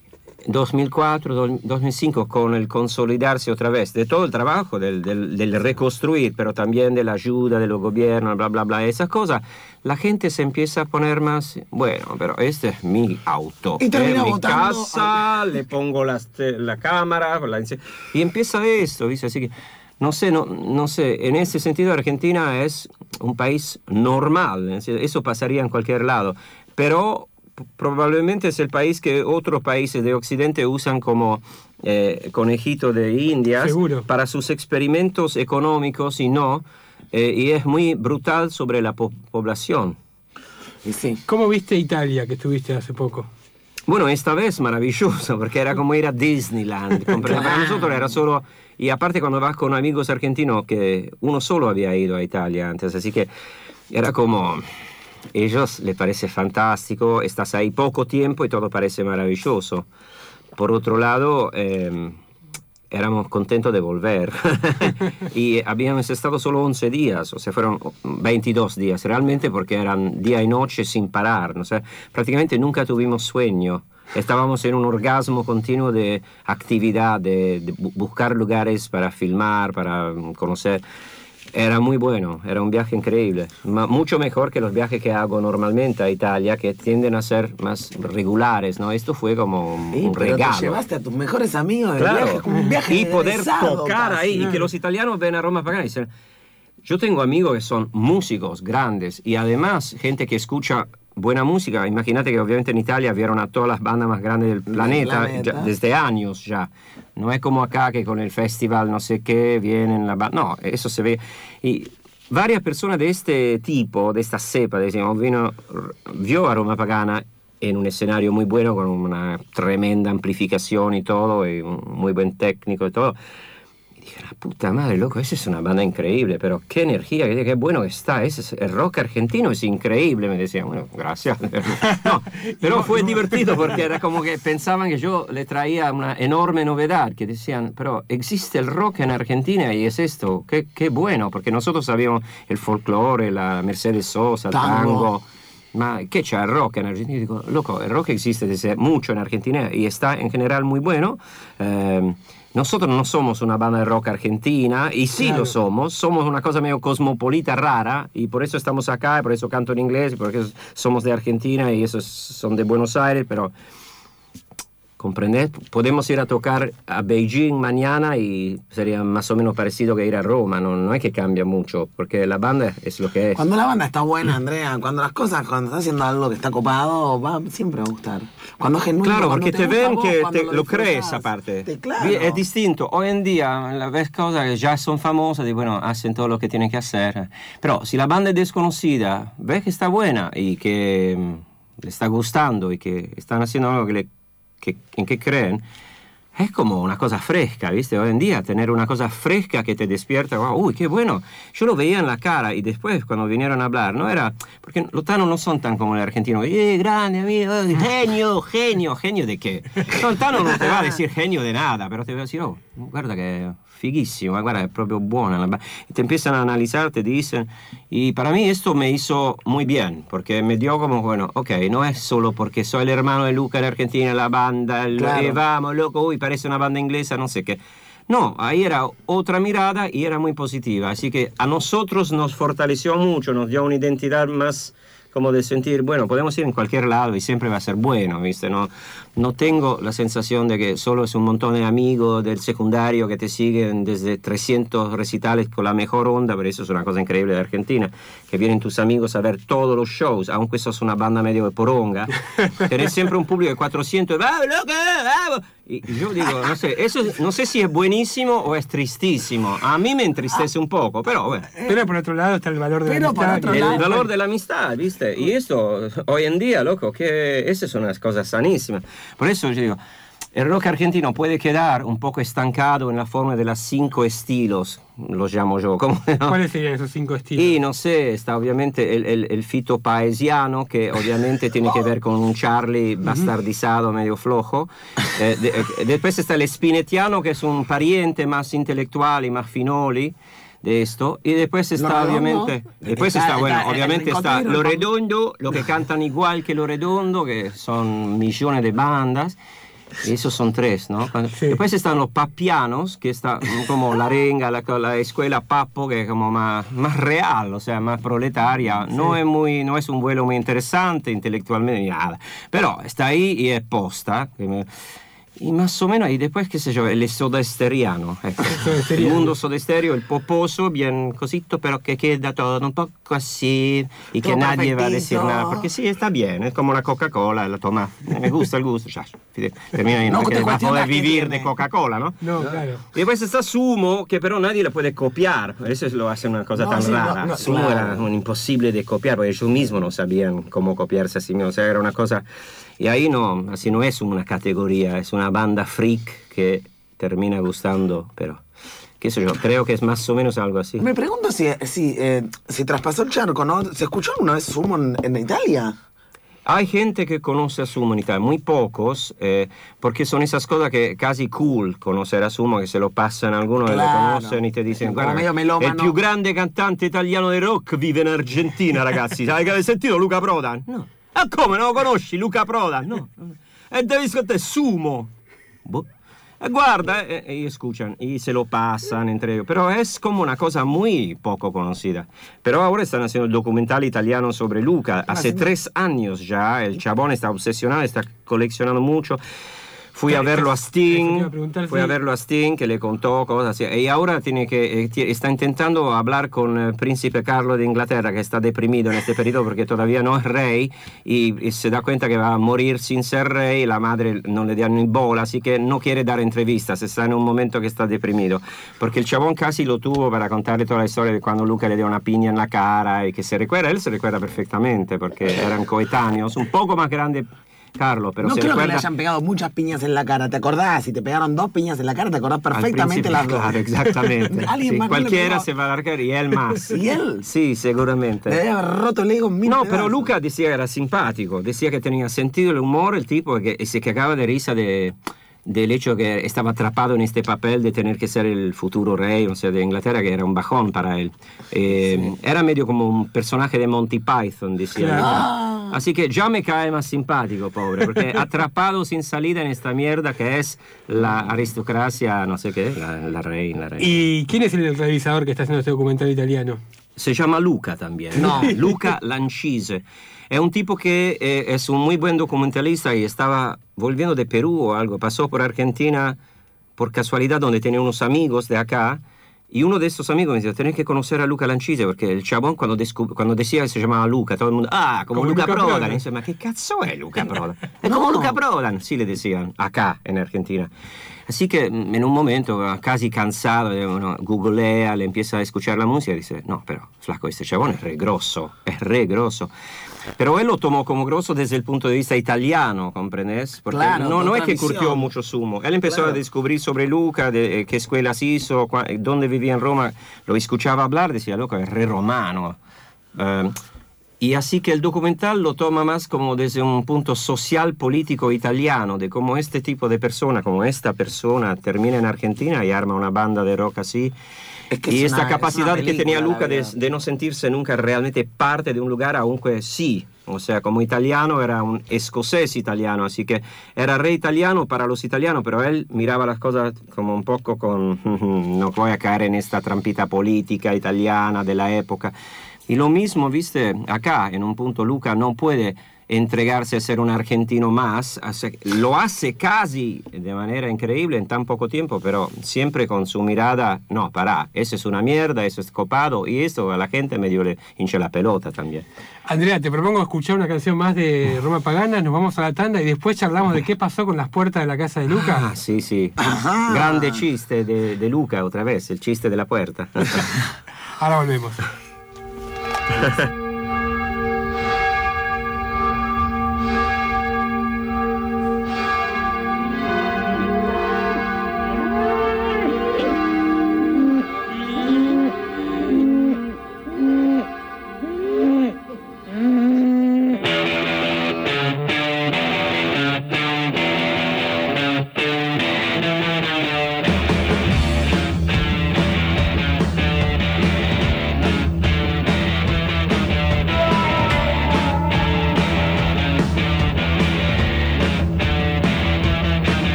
2004, 2005, con el consolidarse otra vez de todo el trabajo del reconstruir, pero también de la ayuda de los gobiernos, bla, bla, bla, esas cosas, la gente se empieza a poner más, bueno, pero este es mi auto, Y termina mi votando casa, le pongo la cámara, y empieza esto, ¿viste? Así que, no sé, en ese sentido Argentina es un país normal, eso pasaría en cualquier lado, pero probablemente es el país que otros países de Occidente usan como conejito de Indias. Seguro. Para sus experimentos económicos y es muy brutal sobre la población. Y sí. ¿Cómo viste Italia, que estuviste hace poco? Bueno, esta vez maravilloso, porque era como ir a Disneyland. Para nosotros era solo... Y aparte cuando vas con amigos argentinos, que uno solo había ido a Italia antes, así que era como... Ellos les parece fantástico, estás ahí poco tiempo y todo parece maravilloso. Por otro lado, éramos contentos de volver. Y habíamos estado solo 11 días, o sea, fueron 22 días realmente, porque eran día y noche sin parar. ¿No? O sea, prácticamente nunca tuvimos sueño. Estábamos en un orgasmo continuo de actividad, de buscar lugares para filmar, para conocer. Era muy bueno, era un viaje increíble, mucho mejor que los viajes que hago normalmente a Italia, que tienden a ser más regulares, ¿no? Esto fue como un regalo. Te llevaste a tus mejores amigos del Claro. viaje, como un viaje Y de poder egresado tocar casi. ahí, y que los italianos ven a Roma Pagana y dicen, yo tengo amigos que son músicos grandes y además gente que escucha buena música. Imagínate que obviamente en Italia vieron a todas las bandas más grandes del planeta. Ya, desde años ya. No es como acá que con el festival no sé qué vienen las bandas. No, eso se ve. Y varias personas de este tipo, de esta cepa, decimos, vio a Roma Pagana en un escenario muy bueno, con una tremenda amplificación y todo, y un muy buen técnico y todo. Dije, la puta madre, loco, esa es una banda increíble, pero qué energía, qué bueno que está, el rock argentino es increíble, me decían. Bueno, gracias. No, pero fue divertido porque era como que pensaban que yo le traía una enorme novedad, que decían, pero existe el rock en Argentina y es esto, qué bueno, porque nosotros sabíamos el folclore, la Mercedes Sosa, el tango. Ma ¿qué c'è el rock en Argentina? Digo, loco, el rock existe desde mucho en Argentina y está en general muy bueno. Nosotros no somos una banda de rock argentina, y sí claro. Lo somos una cosa medio cosmopolita rara, y por eso estamos acá, y por eso canto en inglés, y porque somos de Argentina, y esos son de Buenos Aires, pero... ¿Comprendés? Podemos ir a tocar a Beijing mañana y sería más o menos parecido que ir a Roma, no es que cambia mucho, porque la banda es lo que es. Cuando la banda está buena, Andrea, cuando estás haciendo algo que está copado, siempre va a gustar. Cuando es genuino, claro, porque te ven vos, que lo crees aparte. Claro. Es distinto. Hoy en día ves cosas que ya son famosas y bueno, hacen todo lo que tienen que hacer. Pero si la banda es desconocida, ves que está buena y que le está gustando y que están haciendo algo en que creen, es como una cosa fresca, ¿viste? Hoy en día tener una cosa fresca que te despierta, wow, uy, qué bueno. Yo lo veía en la cara y después cuando vinieron a hablar, no era, porque los tanos no son tan como el argentino, grande amigo, genio de qué. No, el tano no te va a decir genio de nada, pero te va a decir, oh, guarda que fighissimo, guarda, è proprio buona. Y te empiezan a analizar, te dicen, y para mí esto me hizo muy bien, porque me dio como, bueno, ok, no es solo porque soy el hermano de Luca de Argentina, la banda, claro. Vamos, loco, uy, parece una banda inglesa, no sé qué. No, ahí era otra mirada y era muy positiva, así que a nosotros nos fortaleció mucho, nos dio una identidad más como de sentir, bueno, podemos ir en cualquier lado y siempre va a ser bueno, ¿viste? No tengo la sensación de que solo es un montón de amigos del secundario que te siguen desde 300 recitales con la mejor onda, pero eso es una cosa increíble de Argentina, que vienen tus amigos a ver todos los shows, aunque sos una banda medio de poronga, tenés siempre un público de 400, ¡vamos, loco, vamos! Y yo digo, no sé, eso no sé si es buenísimo o es tristísimo. A mí me entristece un poco, pero bueno. Pero por otro lado está el valor de la amistad. El valor de la amistad, ¿viste? Y esto, hoy en día, loco, que esas son unas cosas sanísimas. Por eso yo digo, el rock argentino puede quedar un poco estancado en la forma de los 5 estilos, los llamo yo. ¿Cómo, no? ¿Cuáles serían esos 5 estilos? Y no sé, está obviamente el fito paesiano, que obviamente tiene que ver con un Charlie bastardizado, medio flojo. Después está el spinettiano, que es un pariente más intelectual y más finoli de esto, y después está obviamente, obviamente está Lo Redondo, lo que cantan igual que Lo Redondo, que son millones de bandas, Esos son tres, ¿no? Después están los papianos, que está como la renga, la escuela Papo, que es como más real, o sea, más proletaria. No es un vuelo muy interesante intelectualmente ni nada, pero está ahí y es posta. Y más o menos, y después, qué sé yo, el sodesteriano. Ecco. El mundo sodestereo, el poposo, bien cosito, pero que queda todo un poco así y que nadie va a decir nada. Porque sí, está bien, es como la Coca-Cola, la toma. Me gusta el gusto, ya. Termina ahí, no que va a poder vivir de Coca-Cola, ¿no? No, claro. Y después está Sumo, que pero nadie lo puede copiar. Eso lo hace una cosa tan rara. Sumo era un imposible de copiar, porque ellos mismos no sabían cómo copiarse a sí mismos. O sea, era una cosa... Y ahí no, así no es una categoría, es una banda freak que termina gustando, pero qué sé yo, creo que es más o menos algo así. Me pregunto si traspasó el charco, ¿no? ¿Se escuchó alguna vez Sumo en Italia? Hay gente que conoce a Sumo en Italia, muy pocos, porque son esas cosas que casi cool conocer a Sumo, que se lo pasan a alguno Claro. e lo conocen y te dicen, Como guarda, medio melómano. il più grande cantante italiano di rock vive in Argentina, ragazzi. Sai che avete sentito Luca Prodan? No. Ah, come, non lo conosci Luca Prodan? No. E devi ascoltare Sumo. Boh. Guarda, y escuchan, y se lo pasan entre ellos. Pero es como una cosa muy poco conocida. Pero ahora están haciendo el documental italiano sobre Luca. Hace 3 años ya, el chabón está obsesionado, está coleccionando mucho. Fui a verlo a Sting, que le contó cosas así. Y ahora está intentando hablar con el príncipe Carlo de Inglaterra, que está deprimido en este periodo porque todavía no es rey y se da cuenta que va a morir sin ser rey. La madre no le da ni bola, así que no quiere dar entrevistas. Está en un momento que está deprimido. Porque el chabón casi lo tuvo para contarle toda la historia de cuando Luca le dio una piña en la cara y que se recuerda. Él se recuerda perfectamente porque eran coetáneos, un poco más grande Carlos, pero no se creo recuerda... que le hayan pegado muchas piñas en la cara, ¿te acordás? Si te pegaron 2 piñas en la cara, te acordás perfectamente las 2. Claro, exactamente. ¿Alguien Sí, más cualquiera se va a alargar y él más. ¿Y él? Sí, seguramente. Le debe haber roto el ego en 1000 No, pedazos. pero Luca decía que era simpático, decía que tenía sentido el humor, el tipo, y se cagaba de risa del hecho que estaba atrapado en este papel de tener que ser el futuro rey, o sea, de Inglaterra, que era un bajón para él. Era medio como un personaje de Monty Python, decía. Claro. Así que ya me cae más simpático, pobre, porque atrapado sin salida en esta mierda que es la aristocracia, no sé qué, la reina. ¿Y quién es el realizador que está haciendo este documental italiano? Se llama Luca también. No, Luca Lancise. Es un tipo que es un muy buen documentalista y estaba volviendo de Perú o algo. Pasó por Argentina por casualidad donde tenía unos amigos de acá. Y uno de estos amigos me decía, tenés que conocer a Luca Lancise, porque el chabón cuando decía que se llamaba Luca, todo el mundo, como Luca Prodan. Y dice, ma ¿qué cazzo es Luca Prodan? Es como Luca Prodan, sí le decían, acá en Argentina. Así que en un momento, casi cansado, uno googlea, le empieza a escuchar la música y dice, no, pero flaco, este chabón es re grosso. Pero él lo tomó como grosso desde el punto de vista italiano, ¿comprendes? Porque claro, no es que curtió mucho Sumo. Él empezó a descubrir sobre Luca, de qué escuelas hizo, dónde vivía en Roma. Lo escuchaba hablar, decía, loco, es re romano. Y así que el documental lo toma más como desde un punto social, político italiano, de cómo este tipo de persona, como esta persona, termina en Argentina y arma una banda de rock así. Y esta capacidad que tenía Luca de no sentirse nunca realmente parte de un lugar, aunque sí. O sea, como italiano era un escocés italiano, así que era re italiano para los italianos, pero él miraba las cosas como un poco con, no voy a caer en esta trampita política italiana de la época. Y lo mismo, viste, acá en un punto Luca no puede entregarse a ser un argentino más, lo hace casi de manera increíble en tan poco tiempo, pero siempre con su mirada, no, pará, eso es una mierda, eso es copado, y eso a la gente medio le hincha la pelota también. Andrea, te propongo escuchar una canción más de Roma Pagana, nos vamos a la tanda y después charlamos de qué pasó con las puertas de la casa de Luca. Ah, sí. Ajá. Grande chiste de Luca otra vez, el chiste de la puerta. Ahora volvemos.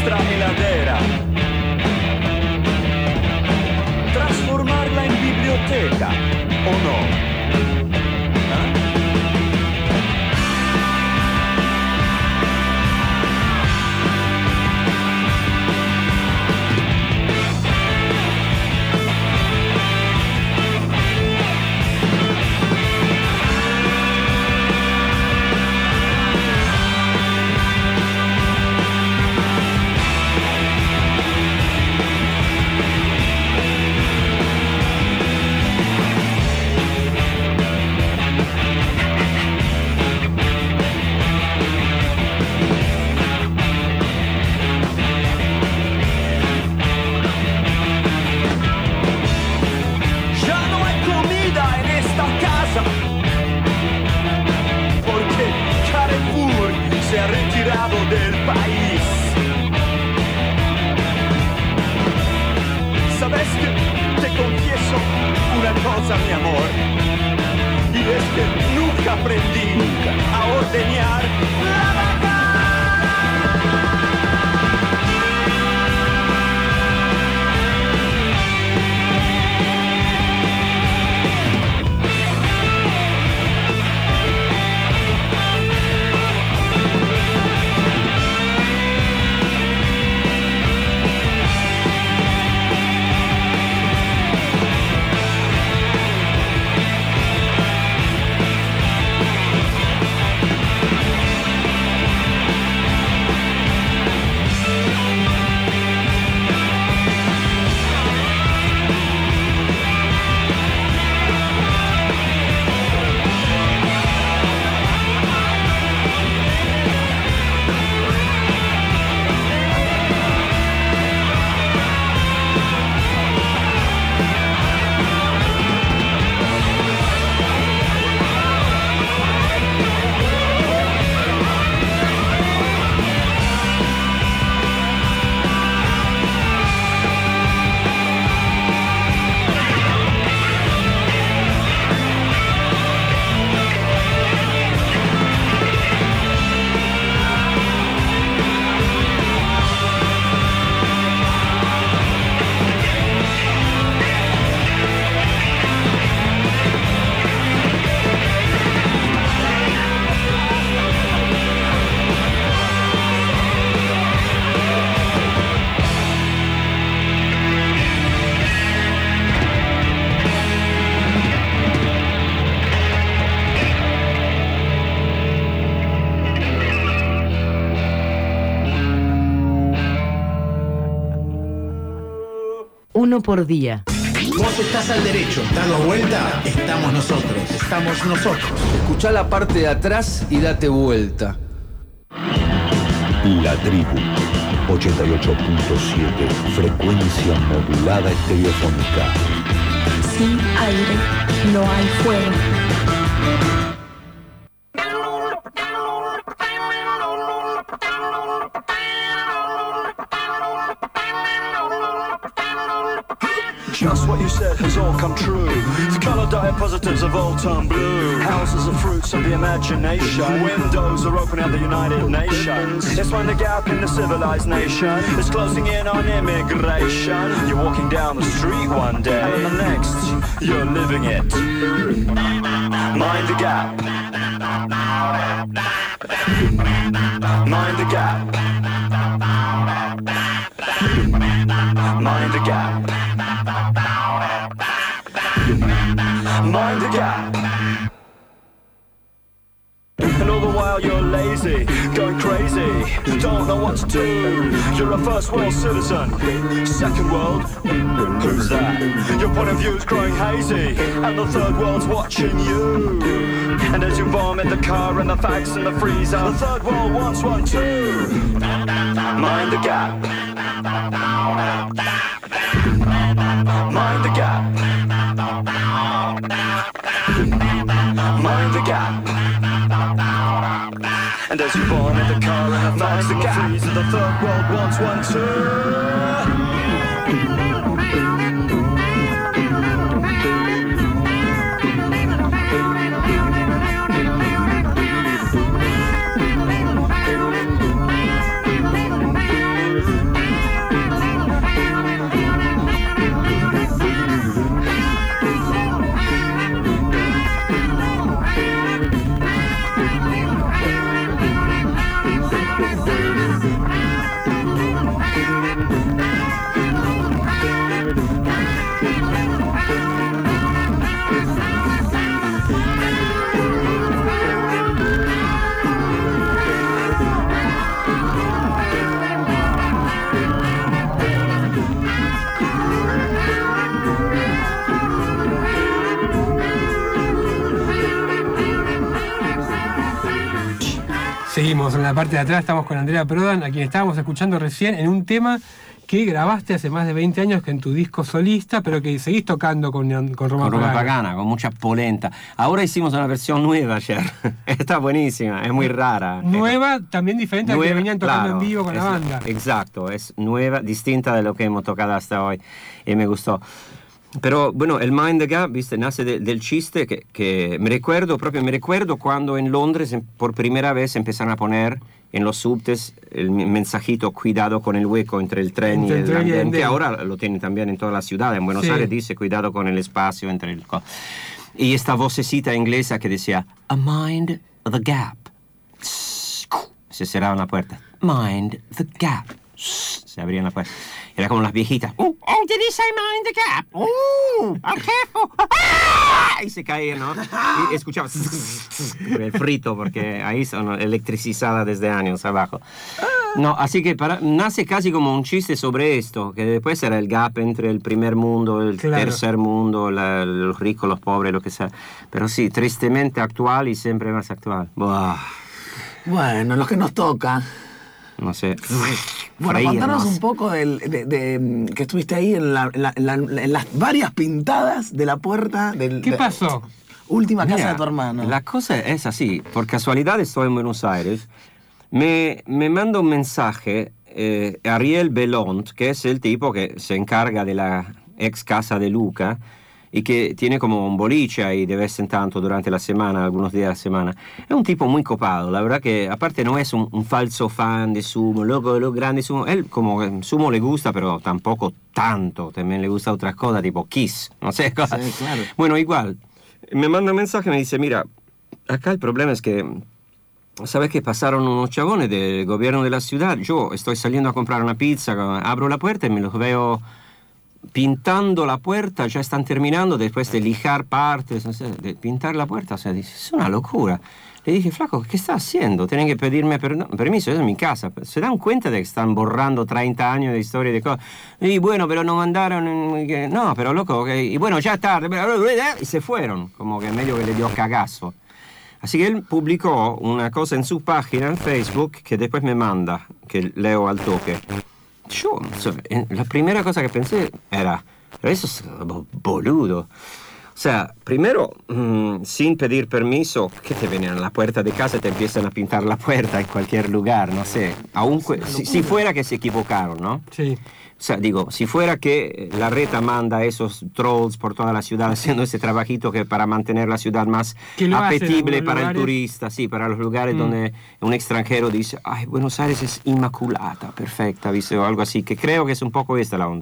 nuestra heladera, transformarla en biblioteca, ¿o no? Se ha retirado del país. ¿Sabes qué? Te confieso una cosa, mi amor, y es que nunca aprendí a ordeñar la vaca. Uno por día. Vos estás al derecho, dado vuelta, estamos nosotros. Estamos nosotros. Escuchá la parte de atrás y date vuelta. La Tribu, 88.7, frecuencia modulada estereofónica. Sin aire no hay fuego. Just what you said has all come true. The colour diapositives have all turned blue. Houses are fruits of the imagination. Windows are opening at the United Nations. It's when the gap in the civilized nation is closing in on immigration. You're walking down the street one day, and the next, you're living it. Mind the gap. Mind the gap. Mind the gap. Mind the gap. And all the while you're lazy, going crazy, you don't know what to do. You're a first world citizen, second world, who's that? Your point of view is growing hazy, and the third world's watching you. And as you vomit the car and the fax and the freezer, the third world wants one too. Mind the gap. Mind the gap. Mind the gap. And as you vomit the car and the fax and the freezer, the third world wants one too. Seguimos en la parte de atrás, estamos con Andrea Prodan, a quien estábamos escuchando recién en un tema que grabaste hace más de 20 años que en tu disco solista, pero que seguís tocando con Roma Pagana, con mucha polenta. Ahora hicimos una versión nueva ayer. Está buenísima, es muy rara. Nueva, también diferente a la que venían tocando en vivo con la banda. Exacto, es nueva, distinta de lo que hemos tocado hasta hoy. Y me gustó. Pero bueno, el Mind the Gap, viste, nace del chiste que me recuerdo cuando en Londres por primera vez empezaron a poner en los subtes el mensajito cuidado con el hueco entre el tren y el andén, que ahora lo tienen también en toda la ciudad. En Buenos Aires dice cuidado con el espacio entre el... Y esta vocecita inglesa que decía a mind the gap. Se cerraba la puerta. Mind the gap. Se abrían la puerta. Era como las viejitas. Oh, did he say mind the gap? Oh, I'm careful. Y se caían, ¿no? Y escuchaba el frito, porque ahí son electricizadas desde años abajo. No, así que nace casi como un chiste sobre esto, que después era el gap entre el primer mundo, el tercer mundo, los ricos, los pobres, lo que sea. Pero sí, tristemente actual y siempre más actual. Buah. Bueno, lo que nos toca. No sé. Bueno, contanos un poco de que estuviste ahí en las varias pintadas de la puerta del... ¿Qué pasó? Última casa de tu hermano. La cosa es así. Por casualidad estoy en Buenos Aires. Me manda un mensaje Ariel Belont, que es el tipo que se encarga de la ex casa de Luca y que tiene como un boliche ahí de vez en tanto durante la semana, algunos días a la semana. Es un tipo muy copado, la verdad que aparte no es un falso fan de Sumo, lo grande Sumo. Él como Sumo le gusta, pero tampoco tanto, también le gusta otras cosas tipo Kiss, no sé, cosas. Sí, claro. Bueno, igual, me manda un mensaje y me dice, mira, acá el problema es que, ¿sabes qué? Pasaron unos chabones del gobierno de la ciudad, yo estoy saliendo a comprar una pizza, abro la puerta y me los veo pintando la puerta, ya están terminando después de lijar partes, no sé, de pintar la puerta, o sea, dice, es una locura. Le dije, flaco, ¿qué está haciendo? Tienen que pedirme permiso, es mi casa. ¿Se dan cuenta de que están borrando 30 años de historia de cosas? Y bueno, pero no mandaron... No, pero loco, y bueno, ya tarde, y se fueron, como que medio que le dio cagazo. Así que él publicó una cosa en su página en Facebook que después me manda, que leo al toque. Yo, la primera cosa que pensé era, pero eso es boludo. O sea, primero, sin pedir permiso, que te vienen a la puerta de casa y te empiezan a pintar la puerta en cualquier lugar, no sé. Si fuera que se equivocaron, ¿no? Sí. O sea, digo, si fuera que la reta manda a esos trolls por toda la ciudad haciendo ese trabajito que para mantener la ciudad más apetible para el turista, sí, para los lugares donde un extranjero dice, ay, Buenos Aires es inmaculata, perfecta, ¿viste? O algo así, que creo que es un poco esta la onda.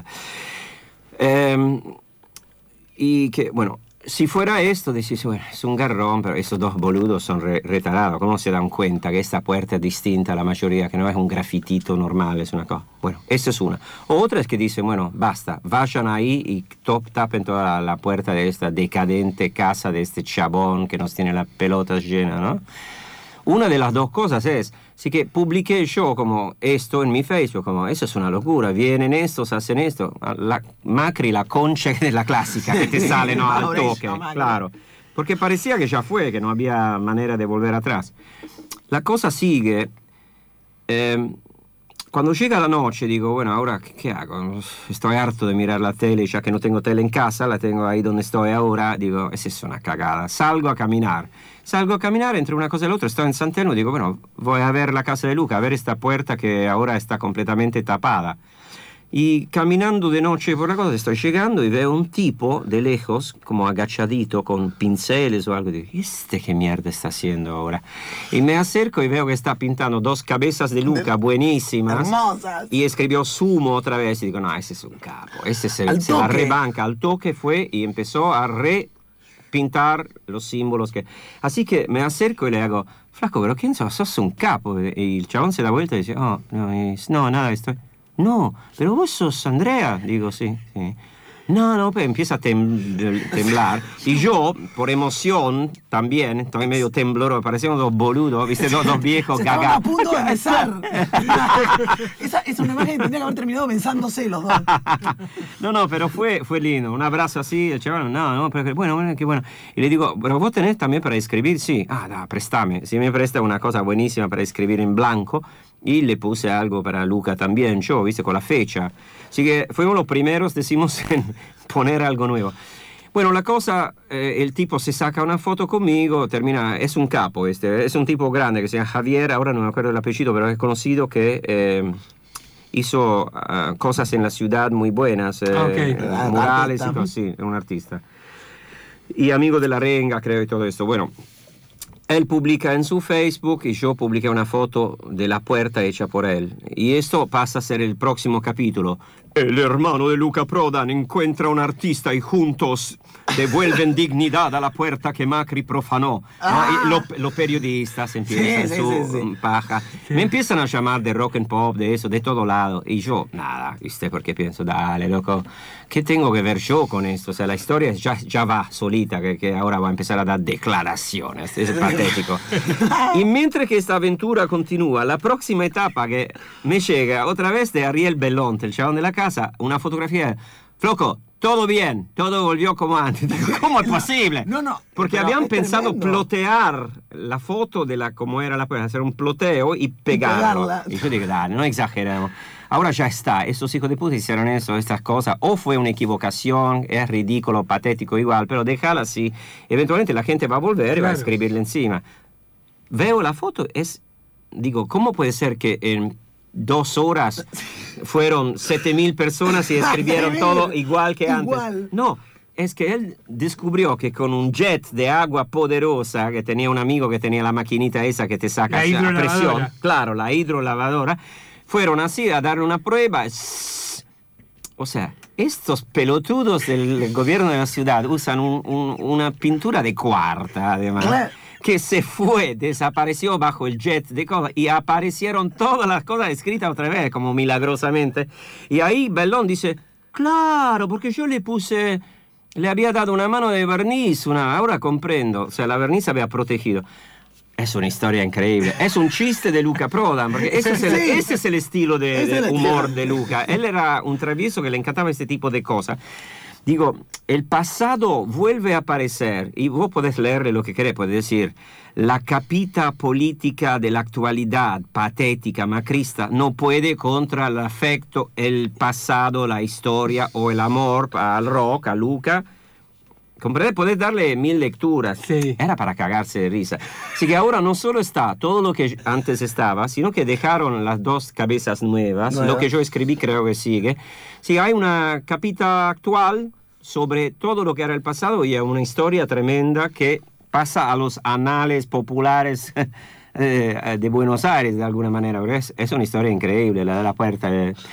Y que, bueno, si fuera esto, decís, bueno, es un garrón, pero estos dos boludos son retarados. ¿Cómo se dan cuenta que esta puerta es distinta a la mayoría, que no es un grafitito normal, es una cosa? Bueno, esa es una. Otra es que dicen, bueno, basta, vayan ahí y tapen toda la puerta de esta decadente casa de este chabón que nos tiene las pelotas llenas, ¿no? Una de las dos cosas es, sí que publiqué yo como esto en mi Facebook, como eso es una locura, vienen estos, hacen esto. La Macri, la concha de la clásica que te sale, ¿no? Al toque, claro. Porque parecía que ya fue, que no había manera de volver atrás. La cosa sigue. Cuando llega la noche digo, bueno, ahora ¿qué hago? Estoy harto de mirar la tele, ya que no tengo tele en casa, la tengo ahí donde estoy ahora, digo, esa es una cagada. Salgo a caminar entre una cosa y la otra, estoy en San Telmo, digo, bueno, voy a ver la casa de Luca, a ver esta puerta que ahora está completamente tapada. Y caminando de noche por la cosa, estoy llegando y veo un tipo de lejos, como agachadito, con pinceles o algo. Digo, ¿este qué mierda está haciendo ahora? Y me acerco y veo que está pintando dos cabezas de Luca buenísimas. Hermosas. Y escribió Sumo otra vez. Y digo, no, ese es un capo. Ese se la rebanca. Al toque fue y empezó a repintar los símbolos que... Así que me acerco y le hago, flaco, ¿pero quién sos? Sos un capo. Y el chabón se da vuelta y dice, oh, no, nada, estoy... No, pero vos sos Andrea. Digo, sí. No, pues empieza a temblar. Y yo, por emoción, también, estoy medio tembloroso, parecemos dos boludos, ¿viste? Dos viejos cagados. Estaban a punto de besar. Esa es una imagen que tendría que haber terminado besándose los dos. No, pero fue lindo. Un abrazo así, el chaval, no, pero bueno, qué bueno. Y le digo, ¿pero vos tenés también para escribir? Sí. Préstame. Si me presta una cosa buenísima para escribir en blanco. Y le puse algo para Luca también, yo, ¿viste? Con la fecha. Así que fuimos los primeros, decimos, en poner algo nuevo. Bueno, la cosa, el tipo se saca una foto conmigo, termina, es un capo, es un tipo grande que se llama Javier, ahora no me acuerdo el apellido, pero es conocido que hizo cosas en la ciudad muy buenas, murales y cosas, sí, un artista. Y amigo de la Renga, creo, y todo esto. Bueno, él publica en su Facebook y yo publiqué una foto de la puerta hecha por él. Y esto pasa a ser el próximo capítulo. El hermano de Luca Prodan encuentra a un artista y juntos devuelven dignidad a la puerta que Macri profanó. ¿No? Y los periodistas empiezan su paja. Sí. Me empiezan a llamar de rock and pop, de eso, de todo lado. Y yo, nada, ¿viste? Porque pienso, dale, loco, ¿qué tengo que ver yo con esto? O sea, la historia ya va solita, que ahora va a empezar a dar declaraciones. Es patético. Y mientras que esta aventura continúa, la próxima etapa que me llega otra vez de Ariel Bellonte, el chabón de la casa, una fotografía. Floco, todo bien, todo volvió como antes. ¿Cómo es posible? No. Porque habían pensado plotear la foto de cómo era la puerta, hacer un ploteo y pegarlo. Y yo digo, dale, no exageremos. Ahora ya está, estos hijos de puta hicieron eso, estas cosas. O fue una equivocación, es ridículo, patético igual, pero déjala así. Eventualmente la gente va a volver y va a escribirle encima. Veo la foto, digo, ¿cómo puede ser que en 2 horas fueron 7,000 personas y escribieron todo igual que antes? No, es que él descubrió que con un jet de agua poderosa, que tenía un amigo que tenía la maquinita esa que te saca a presión, claro, la hidrolavadora, fueron así a darle una prueba. O sea, estos pelotudos del gobierno de la ciudad usan una pintura de cuarta, además. Claro. Que se fue, desapareció bajo el jet de cosas y aparecieron todas las cosas escritas otra vez, como milagrosamente. Y ahí Bellón dice, claro, porque yo le había dado una mano de barniz, ahora comprendo, o sea, la barniz había protegido. Es una historia increíble, es un chiste de Luca Prodan, porque ese es el estilo de humor de Luca. Él era un travieso que le encantaba este tipo de cosas. Digo, el pasado vuelve a aparecer y vos podés leerle lo que querés, podés decir, la capita política de la actualidad, patética, macrista, no puede contra el afecto, el pasado, la historia o el amor al rock, a Luca. ¿Comprendés? Podés darle 1000 lecturas. Sí. Era para cagarse de risa. Así que ahora no solo está todo lo que antes estaba, sino que dejaron las 2 cabezas nuevas. Lo que yo escribí creo que sigue. Sí, hay una capita actual sobre todo lo que era el pasado y una historia tremenda que pasa a los anales populares de Buenos Aires de alguna manera. Es una historia increíble, la de la puerta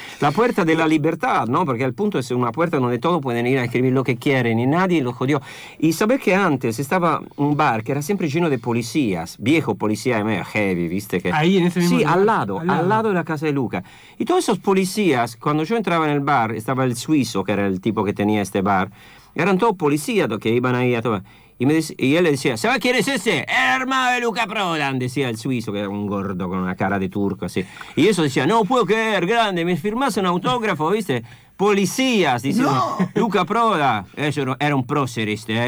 de la libertad, ¿no? Porque el punto es una puerta donde todos pueden ir a escribir lo que quieren y nadie lo jodió. Y sabes que antes estaba un bar que era siempre lleno de policías, viejo policía medio heavy, ¿viste? Ahí en ese mismo sí, lugar, al lado de la casa de Luca. Y todos esos policías, cuando yo entraba en el bar, estaba el suizo, que era el tipo que tenía este bar, eran todos policías que iban ahí a todo. Y él le decía, ¿sabes quién es ese? Hermano de Luca Prodan, decía el suizo, que era un gordo con una cara de turco así. Y eso decía, no puedo creer, grande, ¿me firmás un autógrafo, viste? Policías, dice, no. Luca Prodan, eso era un prócer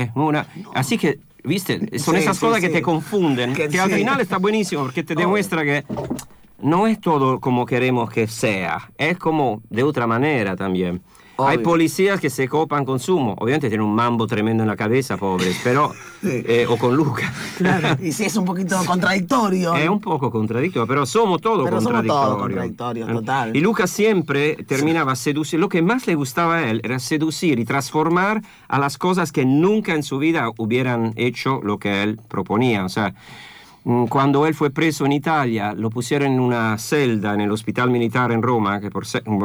Así que, viste, son esas cosas que te confunden, que al final está buenísimo, porque te demuestra que no es todo como queremos que sea, es como de otra manera también. Obvio. Hay policías que se copan con Sumo. Obviamente tienen un mambo tremendo en la cabeza, pobres, pero... o con Luca. Claro. Y sí, es un poquito contradictorio. Es un poco contradictorio, pero somos todos contradictorios, total. Y Luca siempre terminaba seducir. Lo que más le gustaba a él era seducir y transformar a las cosas que nunca en su vida hubieran hecho lo que él proponía. O sea, cuando él fue preso en Italia, lo pusieron en una celda en el hospital militar en Roma, que por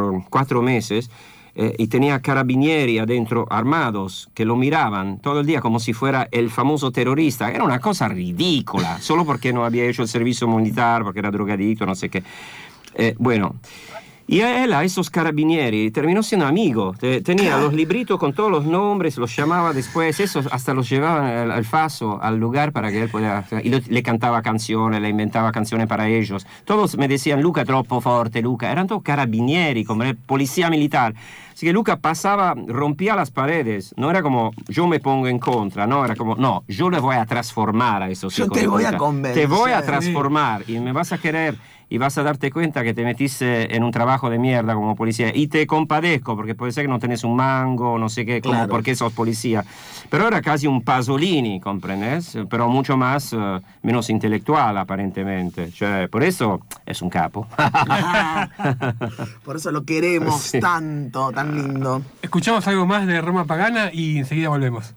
4 meses... y tenía carabinieri adentro armados que lo miraban todo el día como si fuera el famoso terrorista. Era una cosa ridícula, solo porque no había hecho el servicio militar, porque era drogadicto, no sé qué. Bueno, Y él a esos carabinieri terminó siendo amigo. Tenía los libritos con todos los nombres, los llamaba después, esos hasta los llevaban al Faso, al lugar para que él pudiera... Y le cantaba canciones, le inventaba canciones para ellos. Todos me decían, Luca troppo forte, Luca. Eran todos carabinieri, como policía militar. Así que Luca pasaba, rompía las paredes. No era como, yo me pongo en contra, no, era como, no, yo le voy a transformar a esos hijos. Yo te voy a convencer. Te voy a transformar y me vas a querer y vas a darte cuenta que te metiste en un trabajo de mierda como policía y te compadezco porque puede ser que no tenés un mango, no sé qué, como Claro. porque sos policía. Pero era casi un Pasolini, ¿comprendes? Pero mucho más, menos intelectual aparentemente. Cioè, por eso es un capo. Por eso lo queremos Sí. tanto, tan lindo. Escuchamos algo más de Roma Pagana y enseguida volvemos.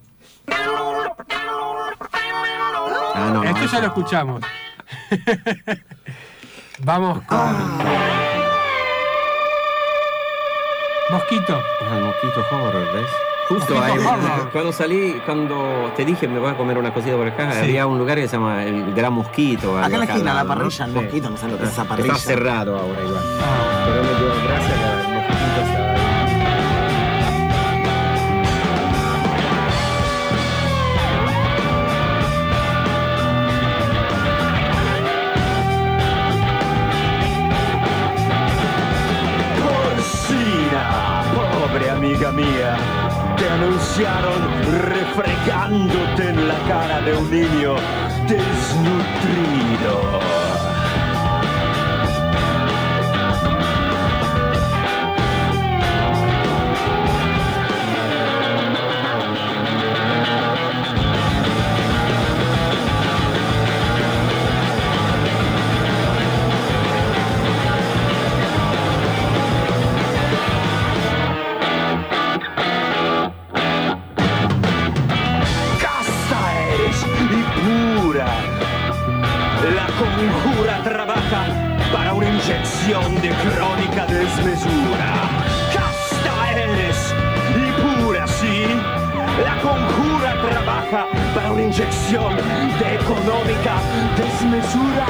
Ah, no, Esto ya eso- lo escuchamos. Vamos con... Mosquito. Ah, el Mosquito Horror, ¿ves? Justo ahí, cuando salí, cuando te dije me voy a comer una cosita por acá, Sí. había un lugar que se llama el Gran Mosquito. Acá en la esquina, al lado, la parrilla, ¿no? el Mosquito, no sé lo que es esa parrilla. Está cerrado ahora igual. Ah. Pero me dio gracias que el Mosquito estaba ahí. Corsina, pobre amiga mía, te anunciaron refregándote en la cara de un niño desnutrido. Casta eres y pura. La conjura trabaja para una inyección de crónica desmesura. Casta eres y pura, sí. La conjura trabaja para una inyección de económica desmesura.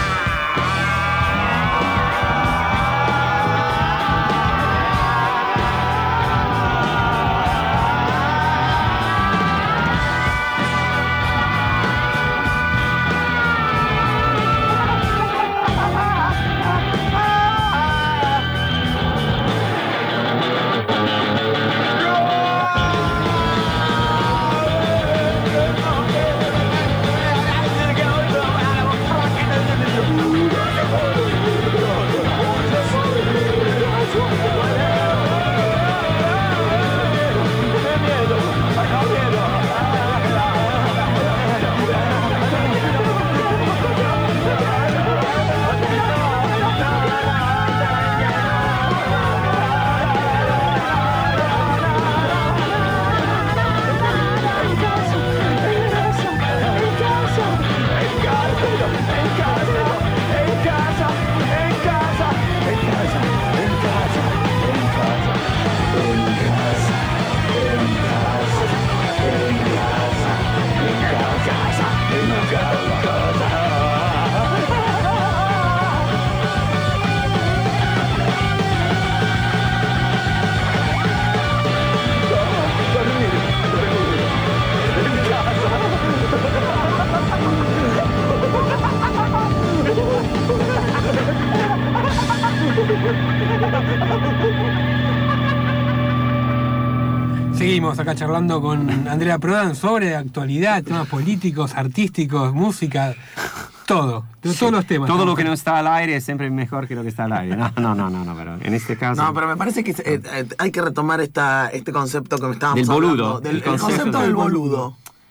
Seguimos acá charlando con Andrea Prodan sobre actualidad, temas políticos, artísticos, música, todo, todos los temas. Todo lo que no está al aire es siempre mejor que lo que está al aire. No, pero en este caso... No, pero me parece que hay que retomar este concepto que me estábamos Del boludo. hablando. El El concepto del boludo.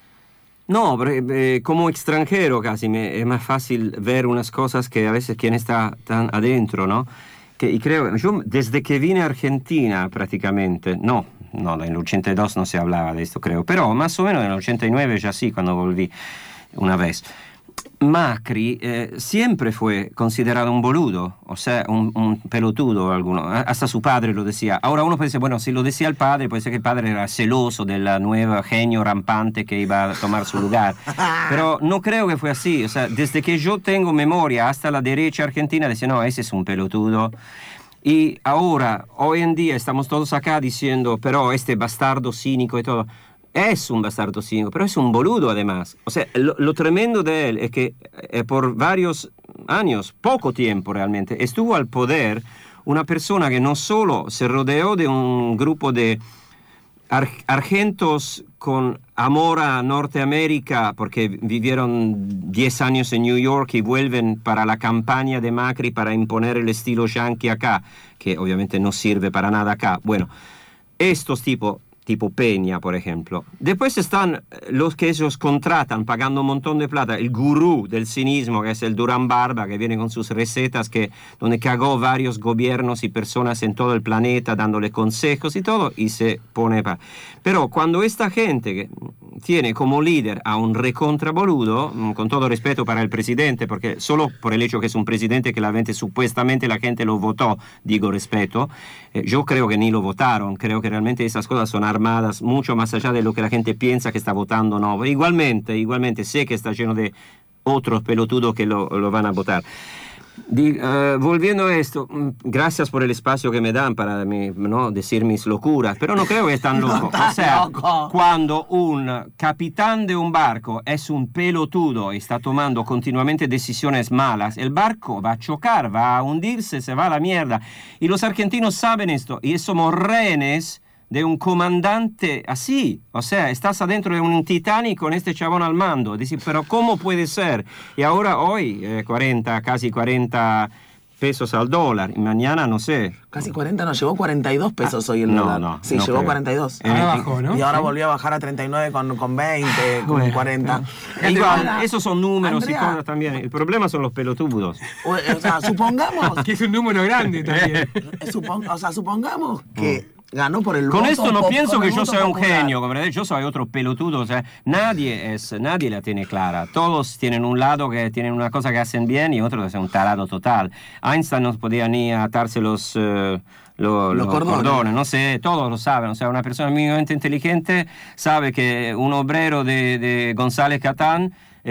No, pero, como extranjero casi es más fácil ver unas cosas que a veces quien está tan adentro, ¿no? Y creo, yo desde que vine a Argentina prácticamente, no, en el 82 no se hablaba de esto creo, pero más o menos en el 89 ya sí, cuando volví una vez. Macri siempre fue considerado un boludo, o sea, un pelotudo alguno, hasta su padre lo decía. Ahora uno puede decir, bueno, si lo decía el padre, puede ser que el padre era celoso de la nueva genio rampante que iba a tomar su lugar, pero no creo que fue así, o sea, desde que yo tengo memoria hasta la derecha argentina decía, no, ese es un pelotudo. Y ahora, hoy en día, estamos todos acá diciendo, pero este bastardo cínico y todo. Es un bastardo cínico, pero es un boludo además. O sea, lo tremendo de él es que por varios años, poco tiempo realmente, estuvo al poder una persona que no solo se rodeó de un grupo de argentos con amor a Norteamérica, porque vivieron 10 años en New York y vuelven para la campaña de Macri para imponer el estilo yankee acá, que obviamente no sirve para nada acá. Bueno, estos tipo Peña, por ejemplo. Después están los que ellos contratan pagando un montón de plata, el gurú del cinismo, que es el Durán Barba, que viene con sus recetas, donde cagó varios gobiernos y personas en todo el planeta, dándole consejos y todo, y se pone... Pero cuando esta gente que tiene como líder a un recontra boludo, con todo respeto para el presidente, porque solo por el hecho que es un presidente que supuestamente la gente lo votó, digo respeto, yo creo que ni lo votaron, creo que realmente esas cosas son armadas mucho más allá de lo que la gente piensa que está votando, no. Igualmente sé que está lleno de otros pelotudos que lo van a votar. Volviendo a esto, gracias por el espacio que me dan para decir mis locuras, pero no creo que es tan loco. O sea, cuando un capitán de un barco es un pelotudo y está tomando continuamente decisiones malas, el barco va a chocar, va a hundirse, se va a la mierda. Y los argentinos saben esto, y somos rehenes de un comandante así. O sea, estás adentro de un Titanic con este chabón al mando. Dices, pero ¿cómo puede ser? Y ahora hoy, casi 40 pesos al dólar. Y mañana, no sé. Casi 40, nos llevó 42 pesos hoy el dólar. No, sí, no llegó creo. 42. Ahora bajó, ¿no? Y ahora Sí. volvió a bajar a 39 con 20, con 40. Igual, esos son números Andrea, y cosas también. El problema son los pelotudos. O sea, supongamos... Que es un número grande también. supongamos que ganó por el Con voto esto no pop- pienso con que el yo voto sea un popular. genio, comprende? Yo soy otro pelotudo, o sea, nadie la tiene clara. Todos tienen un lado que tienen una cosa que hacen bien y otro que es un tarado total. Einstein no podía ni atarse los cordones, no sé, todos lo saben. O sea, una persona mínimamente inteligente sabe que un obrero de González Catán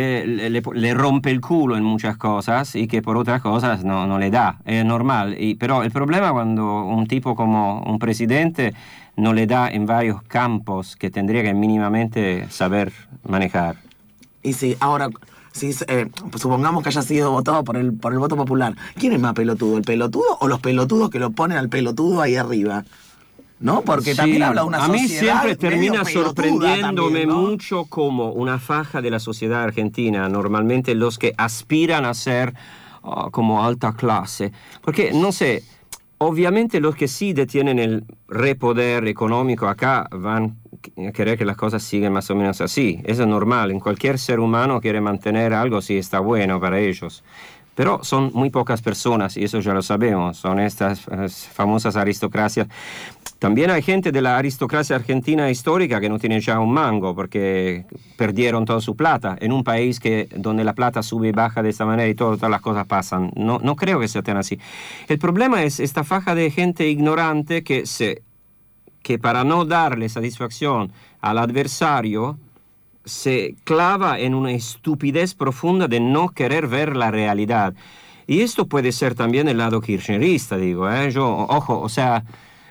le rompe el culo en muchas cosas y que por otras cosas no le da, es normal. Pero el problema cuando un tipo como un presidente no le da en varios campos que tendría que mínimamente saber manejar. Y sí, ahora, supongamos que haya sido votado por el voto popular. ¿Quién es más pelotudo? ¿El pelotudo o los pelotudos que lo ponen al pelotudo ahí arriba? ¿No? Porque Sí, también habla de una a mí sociedad siempre termina medio pelotuda sorprendiéndome también, ¿no? mucho como una faja de la sociedad argentina, normalmente los que aspiran a ser como alta clase. Porque, no sé, obviamente los que sí detienen el repoder económico acá van a querer que las cosas sigan más o menos así. Eso es normal, en cualquier ser humano quiere mantener algo si está bueno para ellos. Pero son muy pocas personas, y eso ya lo sabemos, son estas famosas aristocracias. También hay gente de la aristocracia argentina histórica que no tiene ya un mango porque perdieron toda su plata en un país donde la plata sube y baja de esta manera y todas las cosas pasan. No creo que sea tan así. El problema es esta faja de gente ignorante que para no darle satisfacción al adversario se clava en una estupidez profunda de no querer ver la realidad. Y esto puede ser también el lado kirchnerista, digo. Ojo, o sea,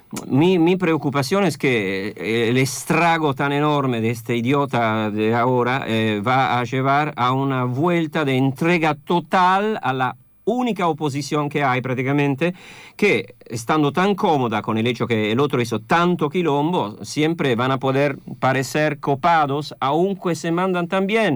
mi preocupación es que el estrago tan enorme de este idiota de ahora va a llevar a una vuelta de entrega total a la única oposición que hay prácticamente, que estando tan cómoda con el hecho que el otro hizo tanto quilombo, siempre van a poder parecer copados, aunque se mandan también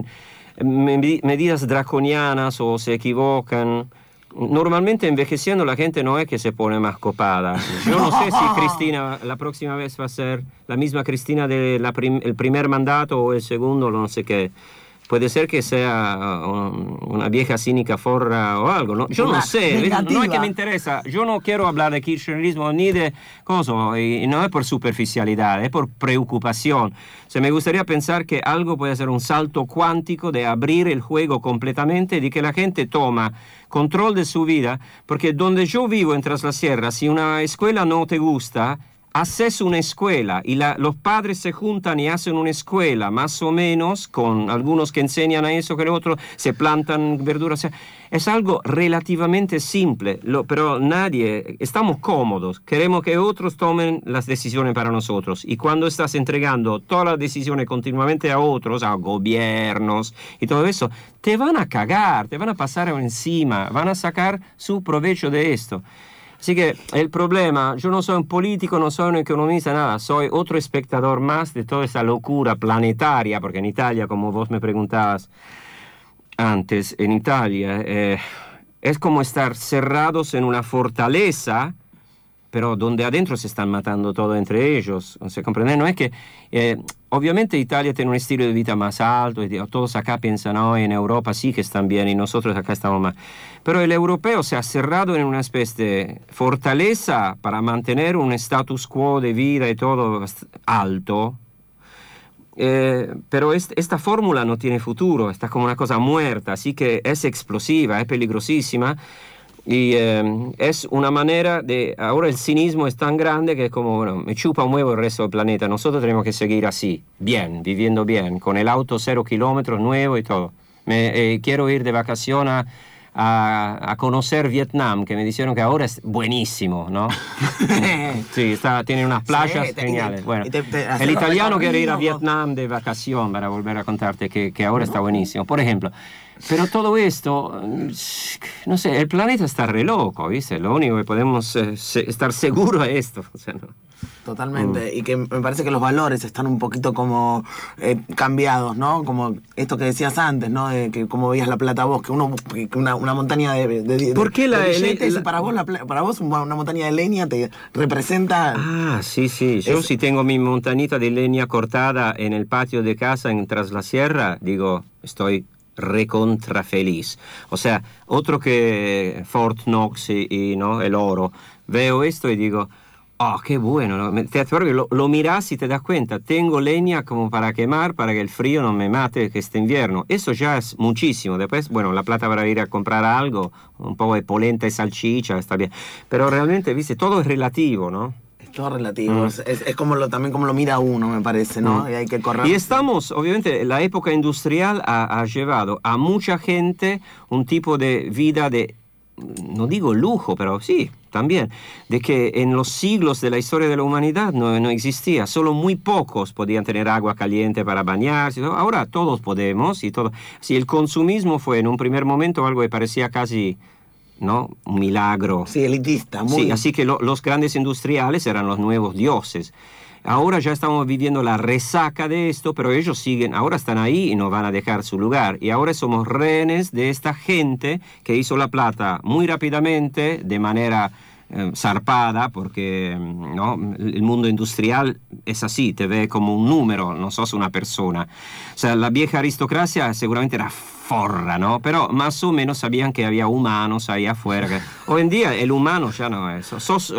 medidas draconianas o se equivocan. Normalmente envejeciendo la gente no es que se pone más copada. Yo no sé si Cristina la próxima vez va a ser la misma Cristina del primer mandato o el segundo, no sé qué. Puede ser que sea una vieja cínica forra o algo, ¿no? Yo no sé, no es que me interesa. Yo no quiero hablar de kirchnerismo ni de cosas, y no es por superficialidad, es por preocupación. O sea, me gustaría pensar que algo puede ser un salto cuántico de abrir el juego completamente, de que la gente toma control de su vida, porque donde yo vivo en Tras la Sierra, si una escuela no te gusta, haces una escuela y los padres se juntan y hacen una escuela más o menos con algunos que enseñan a eso, que el otro se plantan verduras. O sea, es algo relativamente simple, pero estamos cómodos, queremos que otros tomen las decisiones para nosotros. Y cuando estás entregando todas las decisiones continuamente a otros, a gobiernos y todo eso, te van a cagar, te van a pasar encima, van a sacar su provecho de esto. Así que el problema, yo no soy un político, no soy un economista, nada, soy otro espectador más de toda esta locura planetaria, porque en Italia, como vos me preguntabas antes, en Italia es como estar cerrados en una fortaleza, pero donde adentro se están matando todo entre ellos, ¿se comprende? No es que, obviamente Italia tiene un estilo de vida más alto, y todos acá piensan, no, en Europa sí que están bien y nosotros acá estamos mal. Pero el europeo se ha cerrado en una especie de fortaleza para mantener un status quo de vida y todo alto. Pero esta fórmula no tiene futuro, está como una cosa muerta, así que es explosiva, es peligrosísima. Y es una manera de... Ahora el cinismo es tan grande que es como, bueno, me chupa un huevo el resto del planeta. Nosotros tenemos que seguir así, bien, viviendo bien, con el auto 0 kilómetros nuevo y todo. Quiero ir de vacaciones a conocer Vietnam, que me dijeron que ahora es buenísimo, ¿no? Sí, tiene unas playas geniales. Bueno, el italiano quiere ir a Vietnam de vacación para volver a contarte que ahora está buenísimo, por ejemplo. Pero todo esto, no sé, el planeta está re loco, ¿viste? Lo único que podemos estar seguros es esto. O sea, ¿no? Totalmente, y que me parece que los valores están un poquito como cambiados, ¿no? Como esto que decías antes, ¿no? De que como veías la plata vos, que una montaña de ¿por qué billetes, para vos una montaña de leña te representa... Ah, sí, yo si tengo mi montañita de leña cortada en el patio de casa tras la sierra, digo, estoy recontra feliz. O sea, otro que Fort Knox y ¿no? el oro, veo esto y digo, oh, qué bueno, ¿no? Lo miras y te das cuenta, tengo leña como para quemar, para que el frío no me mate que este invierno. Eso ya es muchísimo. Después, bueno, la plata para ir a comprar algo, un poco de polenta y salchicha, está bien. Pero realmente, viste, todo es relativo, ¿no? Todo relativo, es como también como lo mira uno, me parece, ¿no? Y hay que correr. Y estamos, obviamente, la época industrial ha llevado a mucha gente un tipo de vida de, no digo lujo, pero sí, también, de que en los siglos de la historia de la humanidad no existía, solo muy pocos podían tener agua caliente para bañarse, ahora todos podemos y todo. Sí, el consumismo fue en un primer momento algo que parecía casi... ¿no? Un milagro. Sí, elitista. Sí, así que los grandes industriales eran los nuevos dioses. Ahora ya estamos viviendo la resaca de esto, pero ellos siguen, ahora están ahí y no van a dejar su lugar. Y ahora somos rehenes de esta gente que hizo la plata muy rápidamente, de manera zarpada, porque ¿no? El mundo industrial es así, te ve como un número, no sos una persona. O sea, la vieja aristocracia seguramente era forra, ¿no? Pero más o menos sabían que había humanos ahí afuera. Hoy en día el humano ya no es.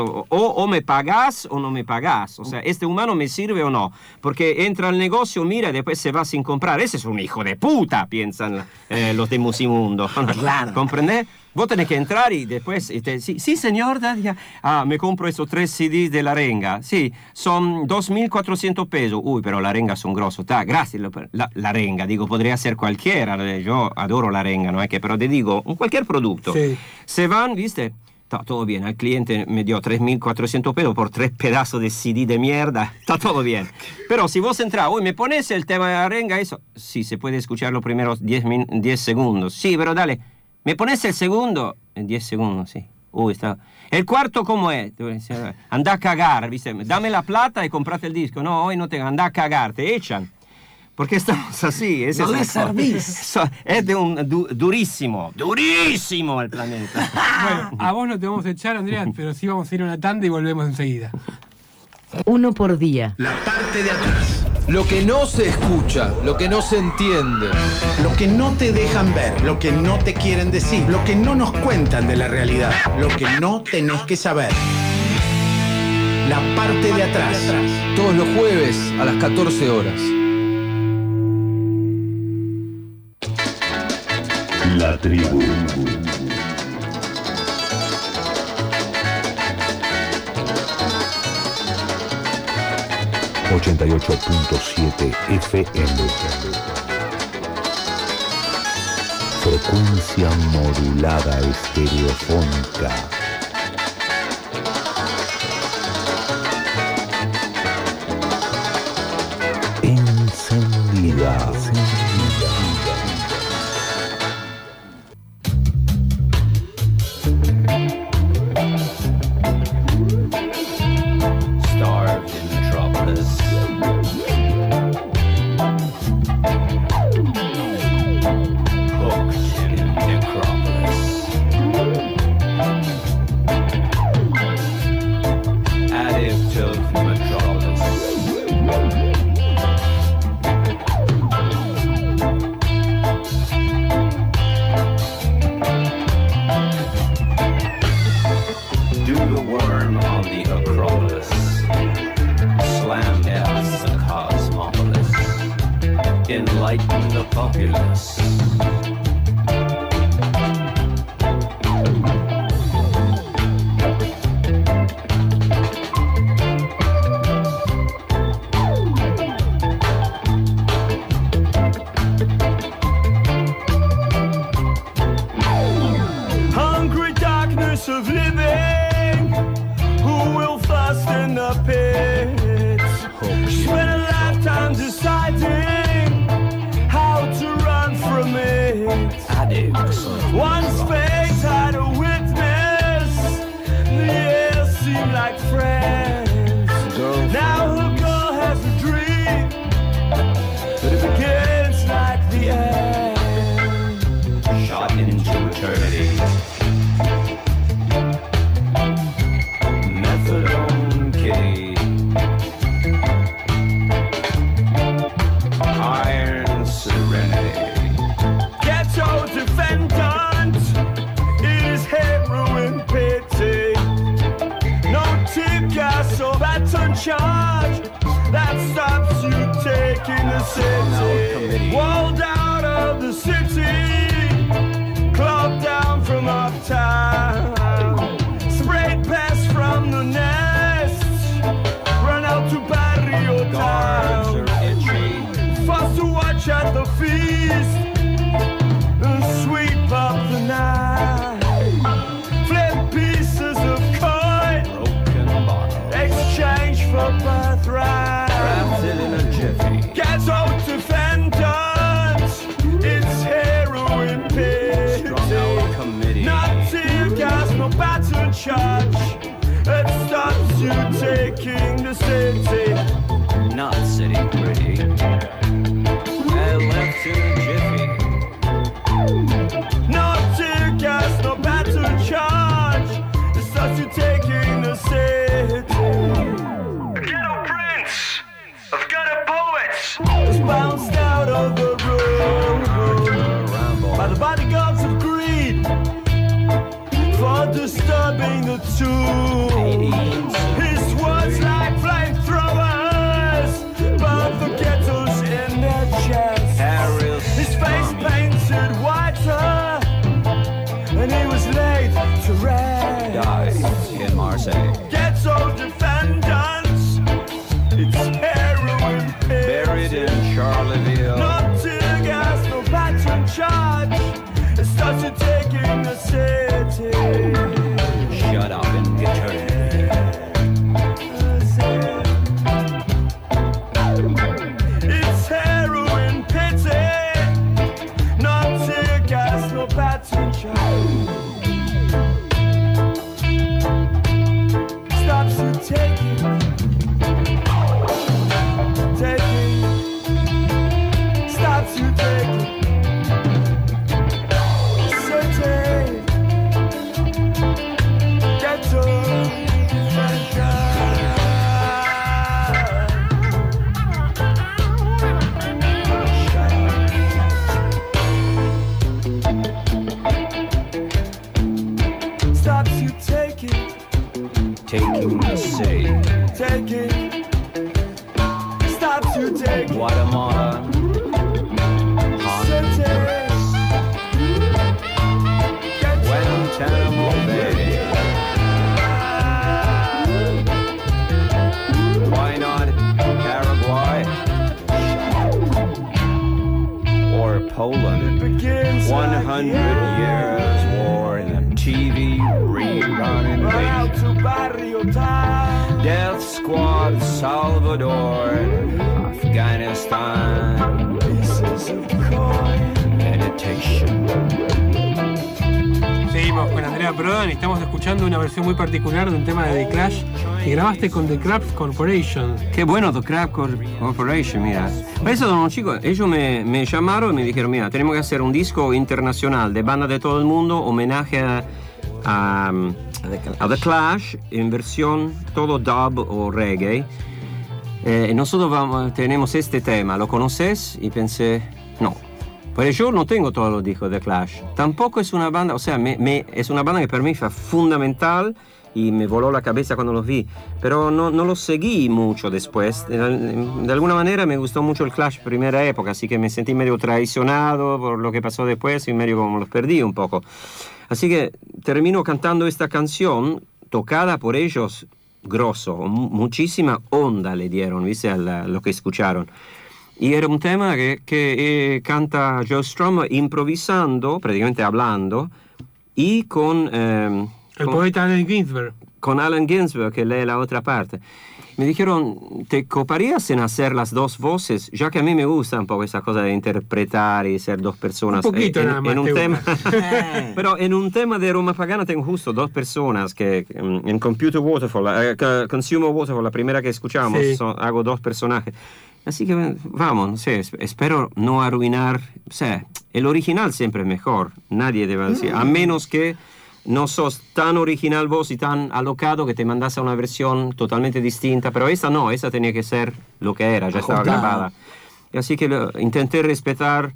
O me pagás o no me pagás. O sea, ¿este humano me sirve o no? Porque entra al negocio, mira, y después se va sin comprar. Ese es un hijo de puta, piensan los de Musimundo. Claro. ¿Comprendés? Vos tenés que entrar y después, sí señor, me compro esos 3 CDs de La Renga. Sí, son 2.400 pesos. Uy, pero La Renga son grosos. Gracias, La Renga, digo, podría ser cualquiera. Yo adoro La Renga, ¿no? Pero te digo, cualquier producto. Sí. Se van, ¿viste? Está todo bien, al cliente me dio 3.400 pesos por 3 pedazos de CD de mierda. Está todo bien. Pero si vos entras, uy, ¿me pones el tema de La Renga? Eso, sí, se puede escuchar los primeros 10 segundos. Sí, pero dale. ¿Me pones el segundo? En 10 segundos, sí. Uy, está... ¿El cuarto cómo es? Andá a cagar, ¿viste? Dame la plata y comprate el disco. No, hoy no te... Andá a cagar, te echan. Porque estamos así. No le servís. Es de un durísimo el planeta. Bueno, a vos no te vamos a echar, Andrea, pero sí vamos a ir a una tanda y volvemos enseguida. Uno por día. La parte de atrás. Lo que no se escucha, lo que no se entiende. Lo que no te dejan ver, lo que no te quieren decir, lo que no nos cuentan de la realidad, lo que no tenés que saber. La parte de atrás. Todos los jueves a las 14 horas. La tribu. 88.7 FM. Frecuencia modulada estereofónica. Encendida. Starved in Metropolis. Hooked in Necropolis. Addict of Metropolis. Do the worm on the Acropolis. Slam dance the cosmopolis. Enlighten the populace. Hungry darkness of living, who will fast in the pit? Spend a lifetime deciding how to run from it. Once fate had a witness, the years seem like friends. Now her girl has a dream, but it begins like the end. Shot into eternity. Methadone kitty. Iron serenity. Ghetto defendant, it is heroin pity. No tear gas or baton charge that stops you taking the city. Walled out of the city, clubbed down from uptown. Sprayed pests from the nest, run out to barrio town. Forced to watch at the feast and sweep up the night. Flip pieces of coin, exchange for birthright. Crafted in a jiffy. Ghetto defendant, it's heroin pity. Not tear gas, no baton charge that stops you taking the city. Not city pretty. And left in a jiffy. No tear gas, no baton charge that stops you taking the city. Ghetto prince of gutter poets was bounced out of the room by the bodyguards of greed for disturbing the tomb. His words like flamethrowers burn the ghettos in their chest. His face painted whiter, and he was laid to rest. Died in Marseille. Ghetto defendants, it's heroin pit. Buried in Charleville. No tear gas, no baton charge. It starts you taking the city. Shut up in eternity. It's heroin pity. No tear gas, no baton charge. Stops you taking. Stops you taking. City. Ghetto defender. Stops you taking. Taking the city. Taking. Stops you taking. Guatemala. Honduras. Guantanamo Bay. Why not Paris? Poland. 100 years war in a TV rerun invasion. Death Squad Salvador, Afghanistan. Meditation. Seguimos con Andrea Prodan y estamos escuchando una versión muy particular de un tema de The Clash que grabaste con The Crabs Corporation. Qué bueno, The Crab Corporation, mira. Por eso, don chico, ellos me llamaron y me dijeron, mira, tenemos que hacer un disco internacional de bandas de todo el mundo, homenaje a The Clash, en versión todo dub o reggae. Nosotros tenemos este tema, ¿lo conoces? Y pensé, no. Pero yo no tengo todos los discos de Clash. Tampoco es una banda, o sea, es una banda que para mí fue fundamental y me voló la cabeza cuando los vi. Pero no los seguí mucho después. De alguna manera me gustó mucho el Clash primera época, así que me sentí medio traicionado por lo que pasó después y medio como los perdí un poco. Así que termino cantando esta canción tocada por ellos grosso, muchísima onda le dieron, ¿viste? A lo que escucharon. Y era un tema que canta Joe Strummer improvisando, prácticamente hablando, y con... el poeta Allen Ginsberg. Con Allen Ginsberg, que lee la otra parte. Me dijeron, ¿te coparías en hacer las dos voces? Ya que a mí me gusta un poco esa cosa de interpretar y ser dos personas. Un poquito nada más. En un tema, pero en un tema de Roma Pagana tengo justo dos personas que en Computer Waterfall, Consumer Waterfall, la primera que escuchamos, Sí. hago dos personajes. Así que vamos, no sé, espero no arruinar. O sea, el original siempre es mejor. Nadie debe decir, a menos que no sos tan original vos y tan alocado que te mandas a una versión totalmente distinta. Pero esta no, esta tenía que ser lo que era, ya estaba grabada. Y así que intenté respetar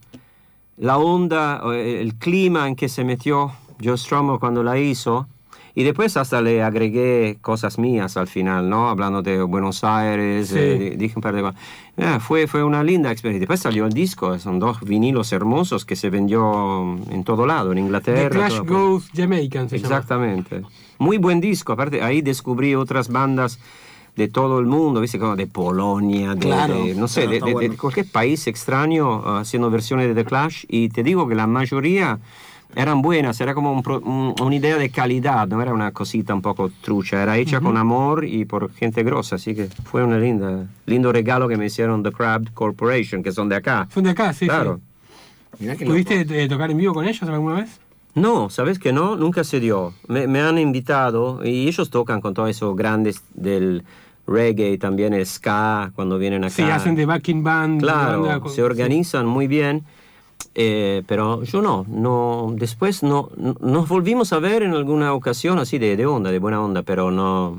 la onda, el clima en que se metió Joe Strummer cuando la hizo. Y después hasta le agregué cosas mías al final, ¿no? Hablando de Buenos Aires, Sí. dije un par de cosas. Fue una linda experiencia. Después salió el disco, son dos vinilos hermosos que se vendió en todo lado, en Inglaterra. The Clash Goes Jamaican se llama. Exactamente. Muy buen disco. Aparte, ahí descubrí otras bandas de todo el mundo, ¿viste? Como de Polonia, no sé, de cualquier país extraño haciendo versiones de The Clash. Y te digo que la mayoría eran buenas, era como una idea de calidad, no era una cosita un poco trucha, era hecha con amor y por gente grosa, así que fue un lindo regalo que me hicieron The Crab Corporation, que son de acá. Son de acá, sí, claro. Sí. ¿Pudiste tocar en vivo con ellos alguna vez? No, ¿sabes que no? Nunca se dio. Me han invitado y ellos tocan con todos esos grandes del reggae, también el ska, cuando vienen acá. Sí, hacen de backing band. Claro, se organizan muy bien. Pero yo no, después nos volvimos a ver en alguna ocasión así de onda, de buena onda, pero no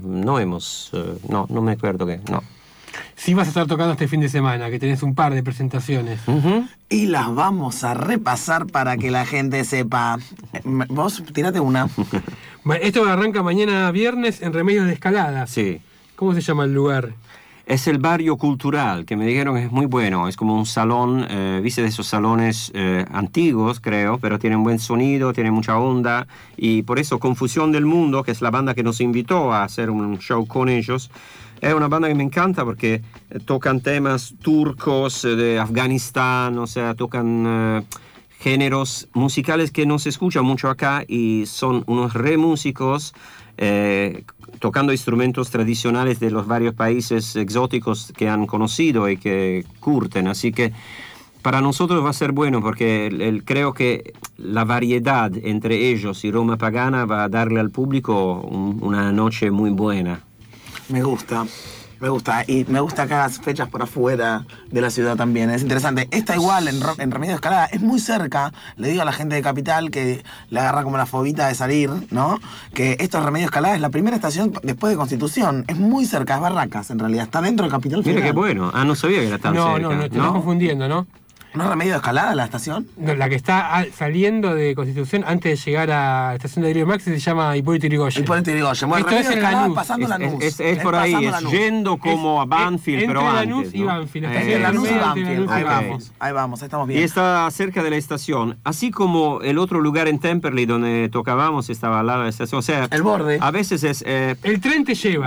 me acuerdo que, no. Sí vas a estar tocando este fin de semana, que tenés un par de presentaciones. Y las vamos a repasar para que la gente sepa. Vos, tirate una. Bueno, esto arranca mañana viernes en Remedios de Escalada. Sí. ¿Cómo se llama el lugar? Es el Barrio Cultural, que me dijeron que es muy bueno. Es como un salón, viste de esos salones antiguos, creo, pero tienen buen sonido, tienen mucha onda. Y por eso Confusión del Mundo, que es la banda que nos invitó a hacer un show con ellos, es una banda que me encanta porque tocan temas turcos, de Afganistán, o sea, tocan géneros musicales que no se escuchan mucho acá y son unos re músicos. Tocando instrumentos tradicionales de los varios países exóticos que han conocido y que curten, así que para nosotros va a ser bueno porque creo que la variedad entre ellos y Roma Pagana va a darle al público una noche muy buena. Me gusta. Y me gusta que hagas fechas por afuera de la ciudad también. Es interesante. Esta igual en Remedios de Escalada es muy cerca. Le digo a la gente de Capital que le agarra como la fobita de salir, ¿no? Que esto es Remedios de Escalada, es la primera estación después de Constitución. Es muy cerca, es Barracas en realidad. Está dentro de Capital Federal. Mira qué bueno. No sabía que era tan cerca. No, te estás confundiendo, ¿no? ¿No es Remedios de Escalada la estación? No, la que está saliendo de Constitución antes de llegar a la estación de Darío Maxi se llama Hipólito Yrigoyen. Hipólito Yrigoyen. Bueno, esto es en Lanús. Pasando Lanús. Es por ahí, es yendo como a Banfield, pero entre antes. Lanús y Banfield. Entre Lanús y Banfield. Ahí vamos, estamos bien. Y está cerca de la estación. Así como el otro lugar en Temperley donde tocábamos estaba al lado de la estación. O sea, el borde. A veces es... el tren te lleva.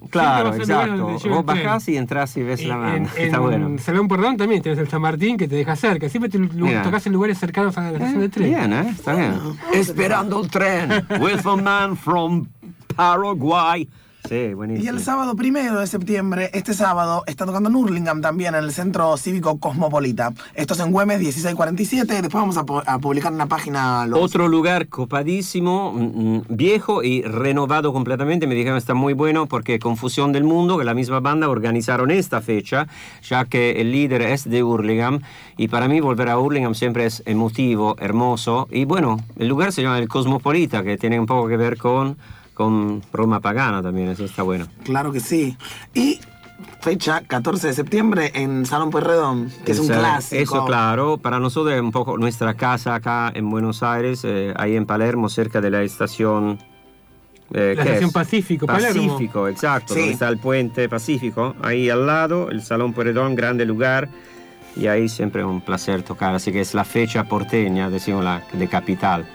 Siempre Claro, va a ser lugares exacto. donde llega Vos el tren. bajás y entras y ves la banda. En Está bueno. Salón Perdón también tenés el San Martín que te deja cerca. Siempre Mira. tocas en lugares cercanos a la estación de tren. Bien, está bien. Esperando el tren. With a man from Paraguay. Sí, buenísimo. Y el sábado 1 de septiembre, este sábado, está tocando en Hurlingham también, en el Centro Cívico Cosmopolita. Esto es en Güemes 1647. Después vamos a publicar en una página. Otro lugar copadísimo, viejo y renovado completamente. Me dijeron está muy bueno porque Confusión del Mundo, que la misma banda, organizaron esta fecha, ya que el líder es de Hurlingham. Y para mí volver a Hurlingham siempre es emotivo, hermoso. Y bueno, el lugar se llama el Cosmopolita, que tiene un poco que ver con Roma Pagana también, eso está bueno. Claro que sí. Y fecha 14 de septiembre en Salón Pueyrredón, que es un clásico. Eso, claro. Para nosotros es un poco nuestra casa acá en Buenos Aires, ahí en Palermo, cerca de la estación... la estación Pacífico, Palermo. Pacífico, exacto, Sí. donde está el puente Pacífico. Ahí al lado, el Salón Pueyrredón, grande lugar. Y ahí siempre un placer tocar. Así que es la fecha porteña, decimos, de capital.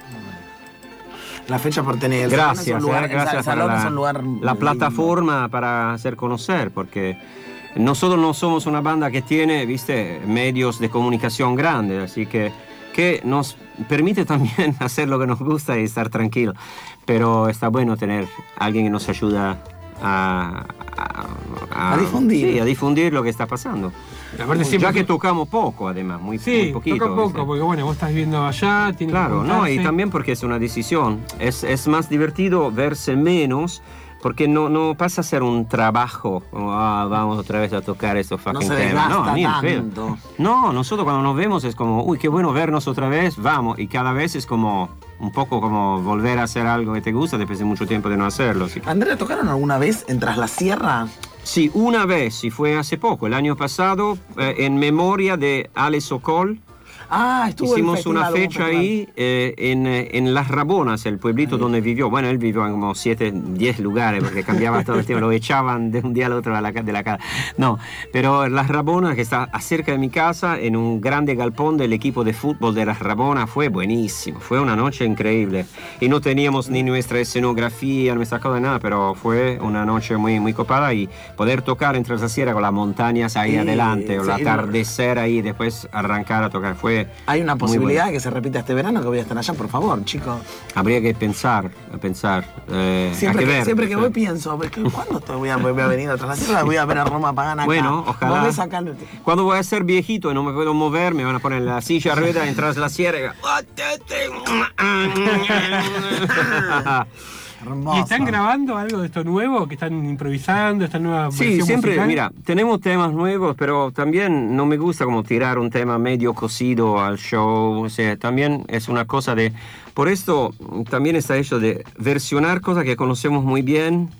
La fecha porteña. El Gracias, Salón es un lugar, gracias el Salón es un lugar la lindo. plataforma para hacer conocer, porque nosotros no somos una banda que tiene, viste, medios de comunicación grandes, así que nos permite también hacer lo que nos gusta y estar tranquilo, pero está bueno tener alguien que nos ayuda a difundir. Sí, a difundir lo que está pasando. Aparte siempre Ya que tocamos poco, además, muy poquito. toca poco, ¿viste? porque bueno, vos estás viviendo allá, tienes Claro, que no, y juntarse. también porque es una decisión. Es más divertido verse menos, porque no pasa a ser un trabajo, como, vamos otra vez a tocar estos No fucking se temas. desgasta ni el pedo. tanto. No, nosotros cuando nos vemos es como, uy, qué bueno vernos otra vez, vamos. Y cada vez es como, un poco como volver a hacer algo que te gusta después de mucho tiempo de no hacerlo. Así que- Andrea, ¿tocaron alguna vez en Tras la Sierra? Sí, una vez, y fue hace poco, el año pasado, en memoria de Ale Sokol. Ah, estuvo en Hicimos festival, una hubo un fecha festival. ahí en Las Rabonas, el pueblito donde vivió. Bueno, él vivió en como 7, 10 lugares porque cambiaba todo el tiempo, lo echaban de un día al otro de la casa. No, pero Las Rabonas, que está cerca de mi casa, en un grande galpón del equipo de fútbol de Las Rabonas, fue buenísimo, fue una noche increíble. Y no teníamos ni nuestra escenografía, nuestra cosa, nada, pero fue una noche muy, muy copada y poder tocar entre la sierra con las montañas ahí Sí, adelante, o el sí, atardecer ahí, después arrancar a tocar, fue Hay una muy posibilidad bueno. de que se repita este verano, que voy a estar allá, por favor, chicos. Habría que pensar. Siempre, hay que ver. siempre que voy pienso, ¿cuándo voy a venir a Tras la Sierra? Voy a ver a Roma Pagana acá. Bueno, ojalá. Vos ves acá- Cuando voy a ser viejito y no me puedo mover, me van a poner en la silla rueda y entras la sierra. ¿Y están grabando algo de esto nuevo? ¿Que están improvisando esta nueva Sí, versión siempre, musical? mira, tenemos temas nuevos, pero también no me gusta como tirar un tema medio cocido al show, o sea, también es una cosa de... Por esto también está hecho de versionar cosas que conocemos muy bien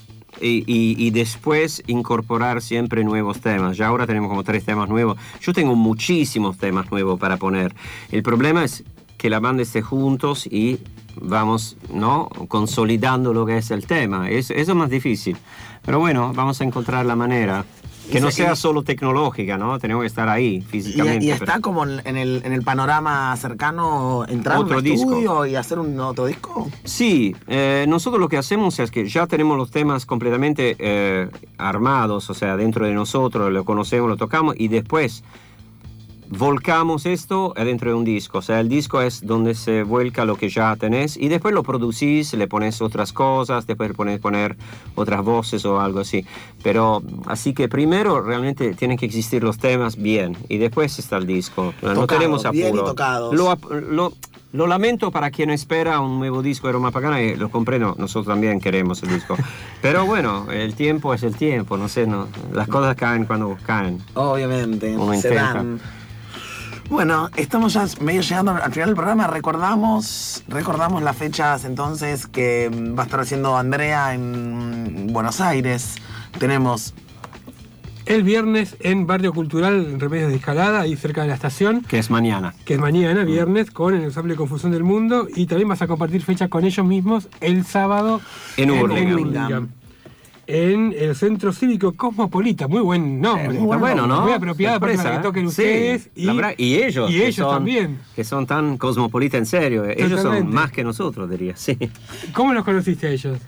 y después incorporar siempre nuevos temas. Ya ahora tenemos como 3 temas nuevos. Yo tengo muchísimos temas nuevos para poner. El problema es que la banda esté juntos y vamos, ¿no?, consolidando lo que es el tema. Eso es más difícil. Pero bueno, vamos a encontrar la manera. Que no sea solo tecnológica, ¿no? Tenemos que estar ahí físicamente. Y está como en el panorama cercano entrar Otro a un disco. estudio y hacer un otro disco. Sí, nosotros lo que hacemos es que ya tenemos los temas completamente armados, o sea, dentro de nosotros, lo conocemos, lo tocamos y después volcamos esto dentro de un disco. O sea, el disco es donde se vuelca lo que ya tenés y después lo producís, le pones otras cosas, después le pones poner otras voces o algo así. Pero así que primero realmente tienen que existir los temas bien y después está el disco. No Tocados, tenemos apuro. bien y tocados. Lo lamento para quien espera un nuevo disco de Roma Pagana y lo comprendo, nosotros también queremos el disco. Pero bueno, el tiempo es el tiempo, no sé, las cosas caen cuando caen. Obviamente, Uno se intenta. dan. Bueno, estamos ya medio llegando al final del programa. Recordamos las fechas entonces que va a estar haciendo Andrea en Buenos Aires. Tenemos El viernes en Barrio Cultural, en Remedios de Escalada, ahí cerca de la estación. Que es mañana. Que es mañana, viernes, con el ensamble Confusión del Mundo. Y también vas a compartir fecha con ellos mismos el sábado En Hurlingham. En el Centro Cívico Cosmopolita. Muy buen nombre. Está bueno, ¿no? Muy apropiado para Sorpresa, que toquen ¿eh? ustedes. Sí, la verdad, y ellos. Y que ellos son, también. Que son tan cosmopolitas en serio. Ellos son Totalmente. más que nosotros, diría. Sí. ¿Cómo los conociste a ellos?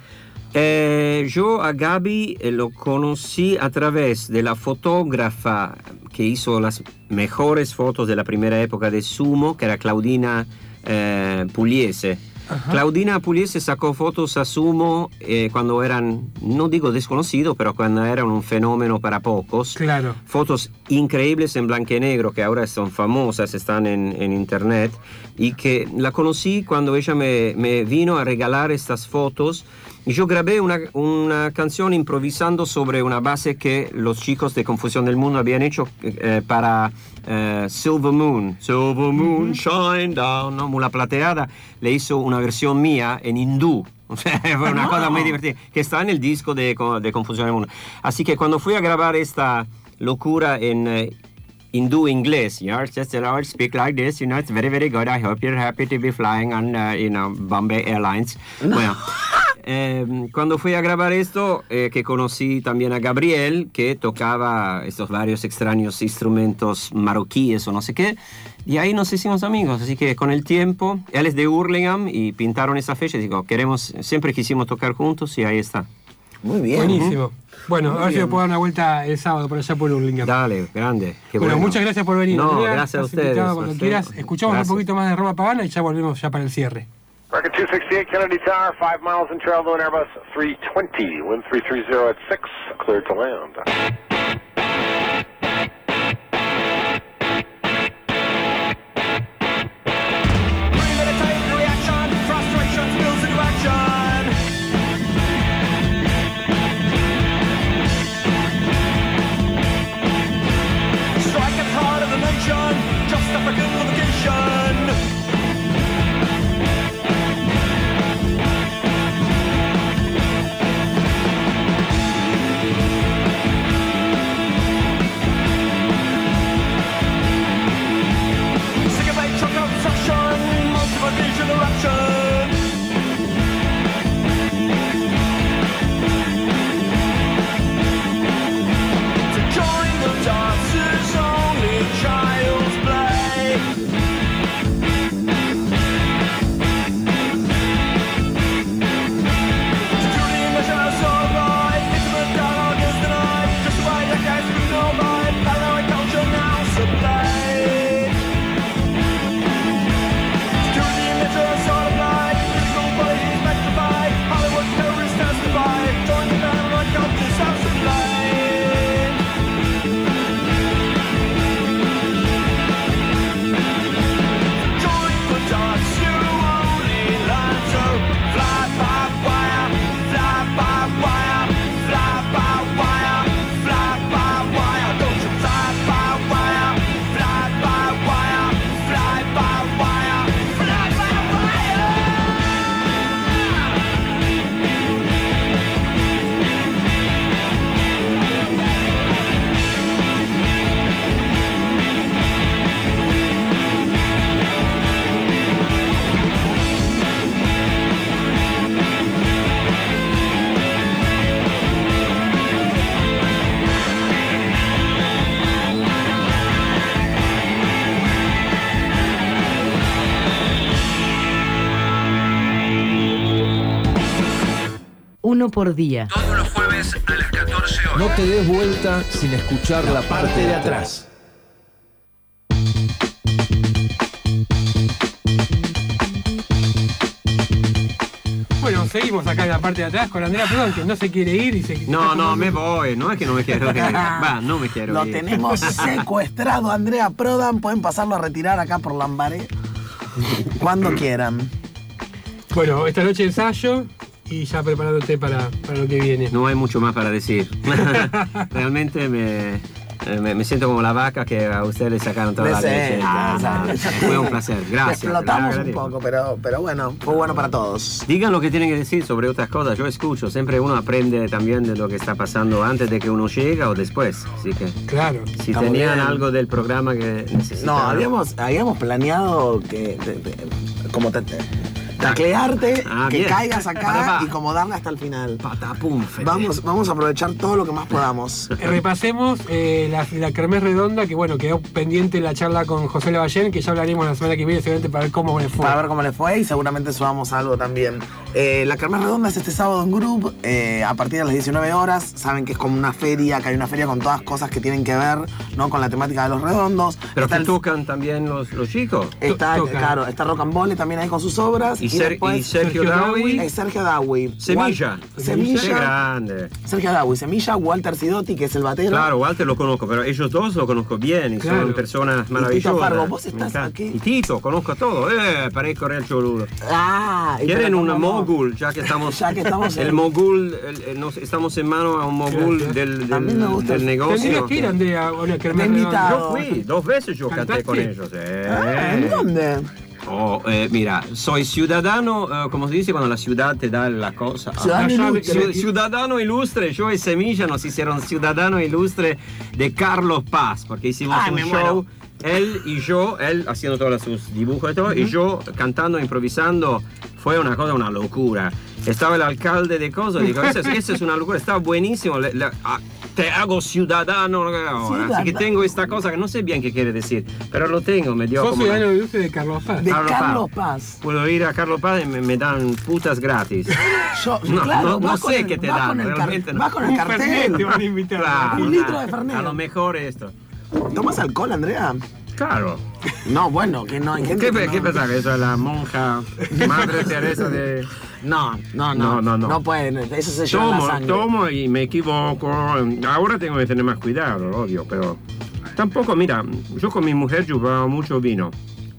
Yo a Gaby lo conocí a través de la fotógrafa que hizo las mejores fotos de la primera época de Sumo, que era Claudina Pugliese. Ajá. Claudina Pugliese sacó fotos a Sumo cuando eran, no digo desconocidos, pero cuando eran un fenómeno para pocos. Claro. Fotos increíbles en blanco y negro que ahora son famosas, están en internet, y que la conocí cuando ella me vino a regalar estas fotos. Y yo grabé una canción improvisando sobre una base que los chicos de Confusión del Mundo habían hecho para Silver Moon. Silver Moon, shine down, ¿no? Mula Plateada. Le hizo una versión mía en hindú. O sea, fue una cosa muy divertida, que está en el disco de Confusión del Mundo. Así que cuando fui a grabar esta locura en hindú inglés, you know, just speak like this, you know, it's very, very good. I hope you're happy to be flying on, Bombay Airlines. Bueno, cuando fui a grabar esto, que conocí también a Gabriel, que tocaba estos varios extraños instrumentos marroquíes o no sé qué, y ahí nos hicimos amigos. Así que con el tiempo, él es de Hurlingham y pintaron esa fecha y digo, siempre quisimos tocar juntos y ahí está. Muy bien. Buenísimo. Bueno, a ver si me puedo dar una vuelta el sábado por allá por Hurlingham. Dale, grande. Qué Bueno, muchas gracias por venir. No, Andrea. gracias a Estás ustedes. invitado cuando quieras. Escuchamos Gracias. un poquito más de Roma Pagana y ya volvemos ya para el cierre. Rocket 268, Kennedy Tower, 5 miles in trail, Loon Airbus 320, wind 330 at 6, cleared to land. Uno por día. Todos los jueves a las 14 horas. No te des vuelta sin escuchar la Parte de atrás. Bueno, seguimos acá en la parte de atrás con Andrea Prodan, que no se quiere ir y se... No, me voy. No es que no me quiero ir. Va, no me quiero Lo ir. tenemos secuestrado, Andrea Prodan. Pueden pasarlo a retirar acá por Lambaré cuando quieran. Bueno, esta noche ensayo y ya preparándote para lo que viene. No hay mucho más para decir. Realmente me siento como la vaca que a ustedes le sacaron toda la leche. Fue un placer. Gracias. Explotamos un Agradezco. poco, pero bueno, fue bueno para todos. Digan lo que tienen que decir sobre otras cosas. Yo escucho. Siempre uno aprende también de lo que está pasando antes de que uno llega o después. Así que, claro. si Está tenían muy bien. algo del programa que necesitaban. No, habíamos planeado que Taclearte, que bien. caigas acá Patapá. y como darle hasta el final. Patapum, fete. Vamos a aprovechar todo lo que más podamos. Repasemos la kermés redonda, que bueno, quedó pendiente la charla con José Lavallén, que ya hablaremos la semana que viene seguramente para ver cómo le fue. Para ver cómo le fue y seguramente subamos algo también. La kermés redonda es este sábado en Group, a partir de las 19 horas. Saben que es como una feria, que hay una feria con todas cosas que tienen que ver, ¿no? Con la temática de los redondos. Pero Está que el- tocan también los chicos. Está, Tocan. claro, está Rocambole también ahí con sus obras. Y después Sergio Dawi. Sergio Dawi. Semilla. Qué Semilla. grande. Sergio Dawi. Semilla, Walter Sidotti, que es el batero. Claro, Walter lo conozco, pero ellos dos lo conozco bien y Claro. son personas Tito maravillosas. Fargo, vos Me estás encanta. aquí. Y Tito, conozco a todos. Parezco real choludo. Ah, y ¿Quieren pero un cómo no. mogul? Ya que estamos, Ya que estamos el en- mogul, estamos en mano a un mogul Gracias. del A mí me gusta del el- negocio. Tendrías que ir, Andrea, a una kermés Te he invitado. redonda. Yo fui, 2 veces yo canté ¿Cantaste? con ellos. ¿En dónde? Mira, soy ciudadano, ¿cómo se dice cuando la ciudad te da la cosa? Ciudadano ilustre. Ciudadano ilustre, yo y Semilla nos hicieron ciudadano ilustre de Carlos Paz, porque hicimos Ay, un me show, muero. él y yo, él haciendo todos sus dibujos y todo, y yo cantando, improvisando, fue una locura. Estaba el alcalde de Cosa, digo, eso es una locura, estaba buenísimo, te hago ciudadano ahora, así que tengo esta cosa que no sé bien qué quiere decir, pero lo tengo, me dio Sos como... ciudadano ilustre de Carlos Paz. De Carlos Carlos Paz. Puedo ir a Carlos Paz y me dan putas gratis. Yo, No, claro, no vas con sé el- qué te vas dan, con el realmente no. vas con el Un cartel. Fernet te van a invitar. Claro, Un litro de Fernet. A lo mejor esto. ¿Tomas alcohol, Andrea? Claro. No, bueno, que no hay gente. ¿Qué, que no- ¿Qué pasa? Que eso es la monja Madre Teresa de... No. No. No pueden, eso se lleva en la sangre. Tomo y me equivoco. Ahora tengo que tener más cuidado, obvio, pero... Tampoco, mira, yo con mi mujer chupaba mucho vino.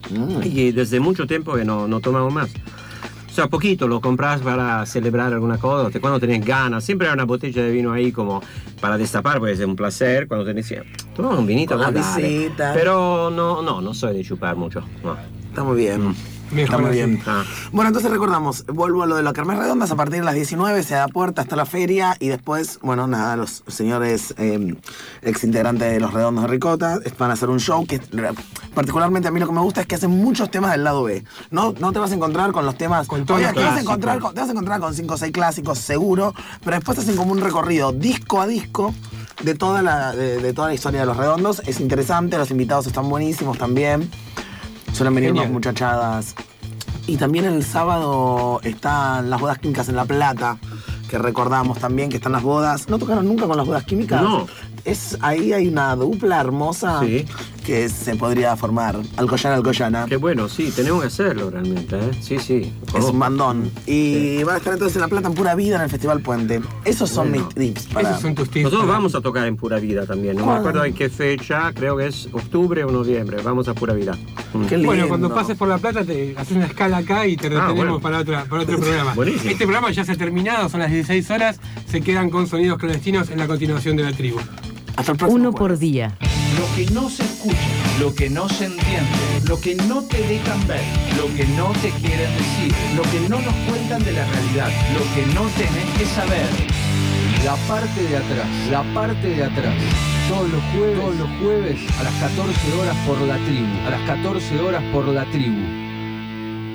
Y desde mucho tiempo que no tomamos más. O sea, poquito, lo compras para celebrar alguna cosa, cuando tenés ganas. Siempre hay una botella de vino ahí como para destapar, puede ser un placer. Cuando tenés... Toma un vinito, Con la dale. visita. Pero no soy de chupar mucho. No. Está muy bien. Mejor Está muy así. bien. Ah. Bueno, entonces recordamos, vuelvo a lo de la kermés redondas, a partir de las 19 se da puerta hasta la feria y después, bueno, nada, los señores ex integrantes de los Redondos de Ricota van a hacer un show que particularmente a mí lo que me gusta es que hacen muchos temas del lado B. No te vas a encontrar con los temas... Con todos Oye, los te vas a clásicos. encontrar con 5 o 6 clásicos, seguro, pero después hacen como un recorrido disco a disco de toda la historia de los Redondos. Es interesante, los invitados están buenísimos también. Suelen venir Genial. unas muchachadas. Y también el sábado están las bodas químicas en La Plata, que recordamos también que están las bodas. ¿No tocaron nunca con las bodas químicas? No. Ahí hay una dupla hermosa Sí. que se podría formar. Alcoyana. Qué bueno, sí, tenemos que hacerlo realmente, ¿eh? Sí. Es conozco. un bandón. Y van a estar entonces en La Plata en Pura Vida en el Festival Puente. Esos son Bueno. mis tips para... Esos son tus tips. Nosotros para- vamos a tocar en Pura Vida también. No me ¿Cuándo? acuerdo en qué fecha, creo que es octubre o noviembre. Vamos a Pura Vida. Qué lindo. Bueno, cuando pases por La Plata te haces una escala acá y te retenemos bueno. para otro programa. Buenísimo. Este programa ya se ha terminado, son las 16 horas, se quedan con sonidos clandestinos en la continuación de la tribu. Hasta el próximo Uno jueves. por día. Lo que no se escucha, lo que no se entiende, lo que no te dejan ver, lo que no te quieren decir, lo que no nos cuentan de la realidad, lo que no tenés que saber. La parte de atrás, la parte de atrás. Todos los jueves a las 14 horas por la tribu. A las 14 horas por la tribu.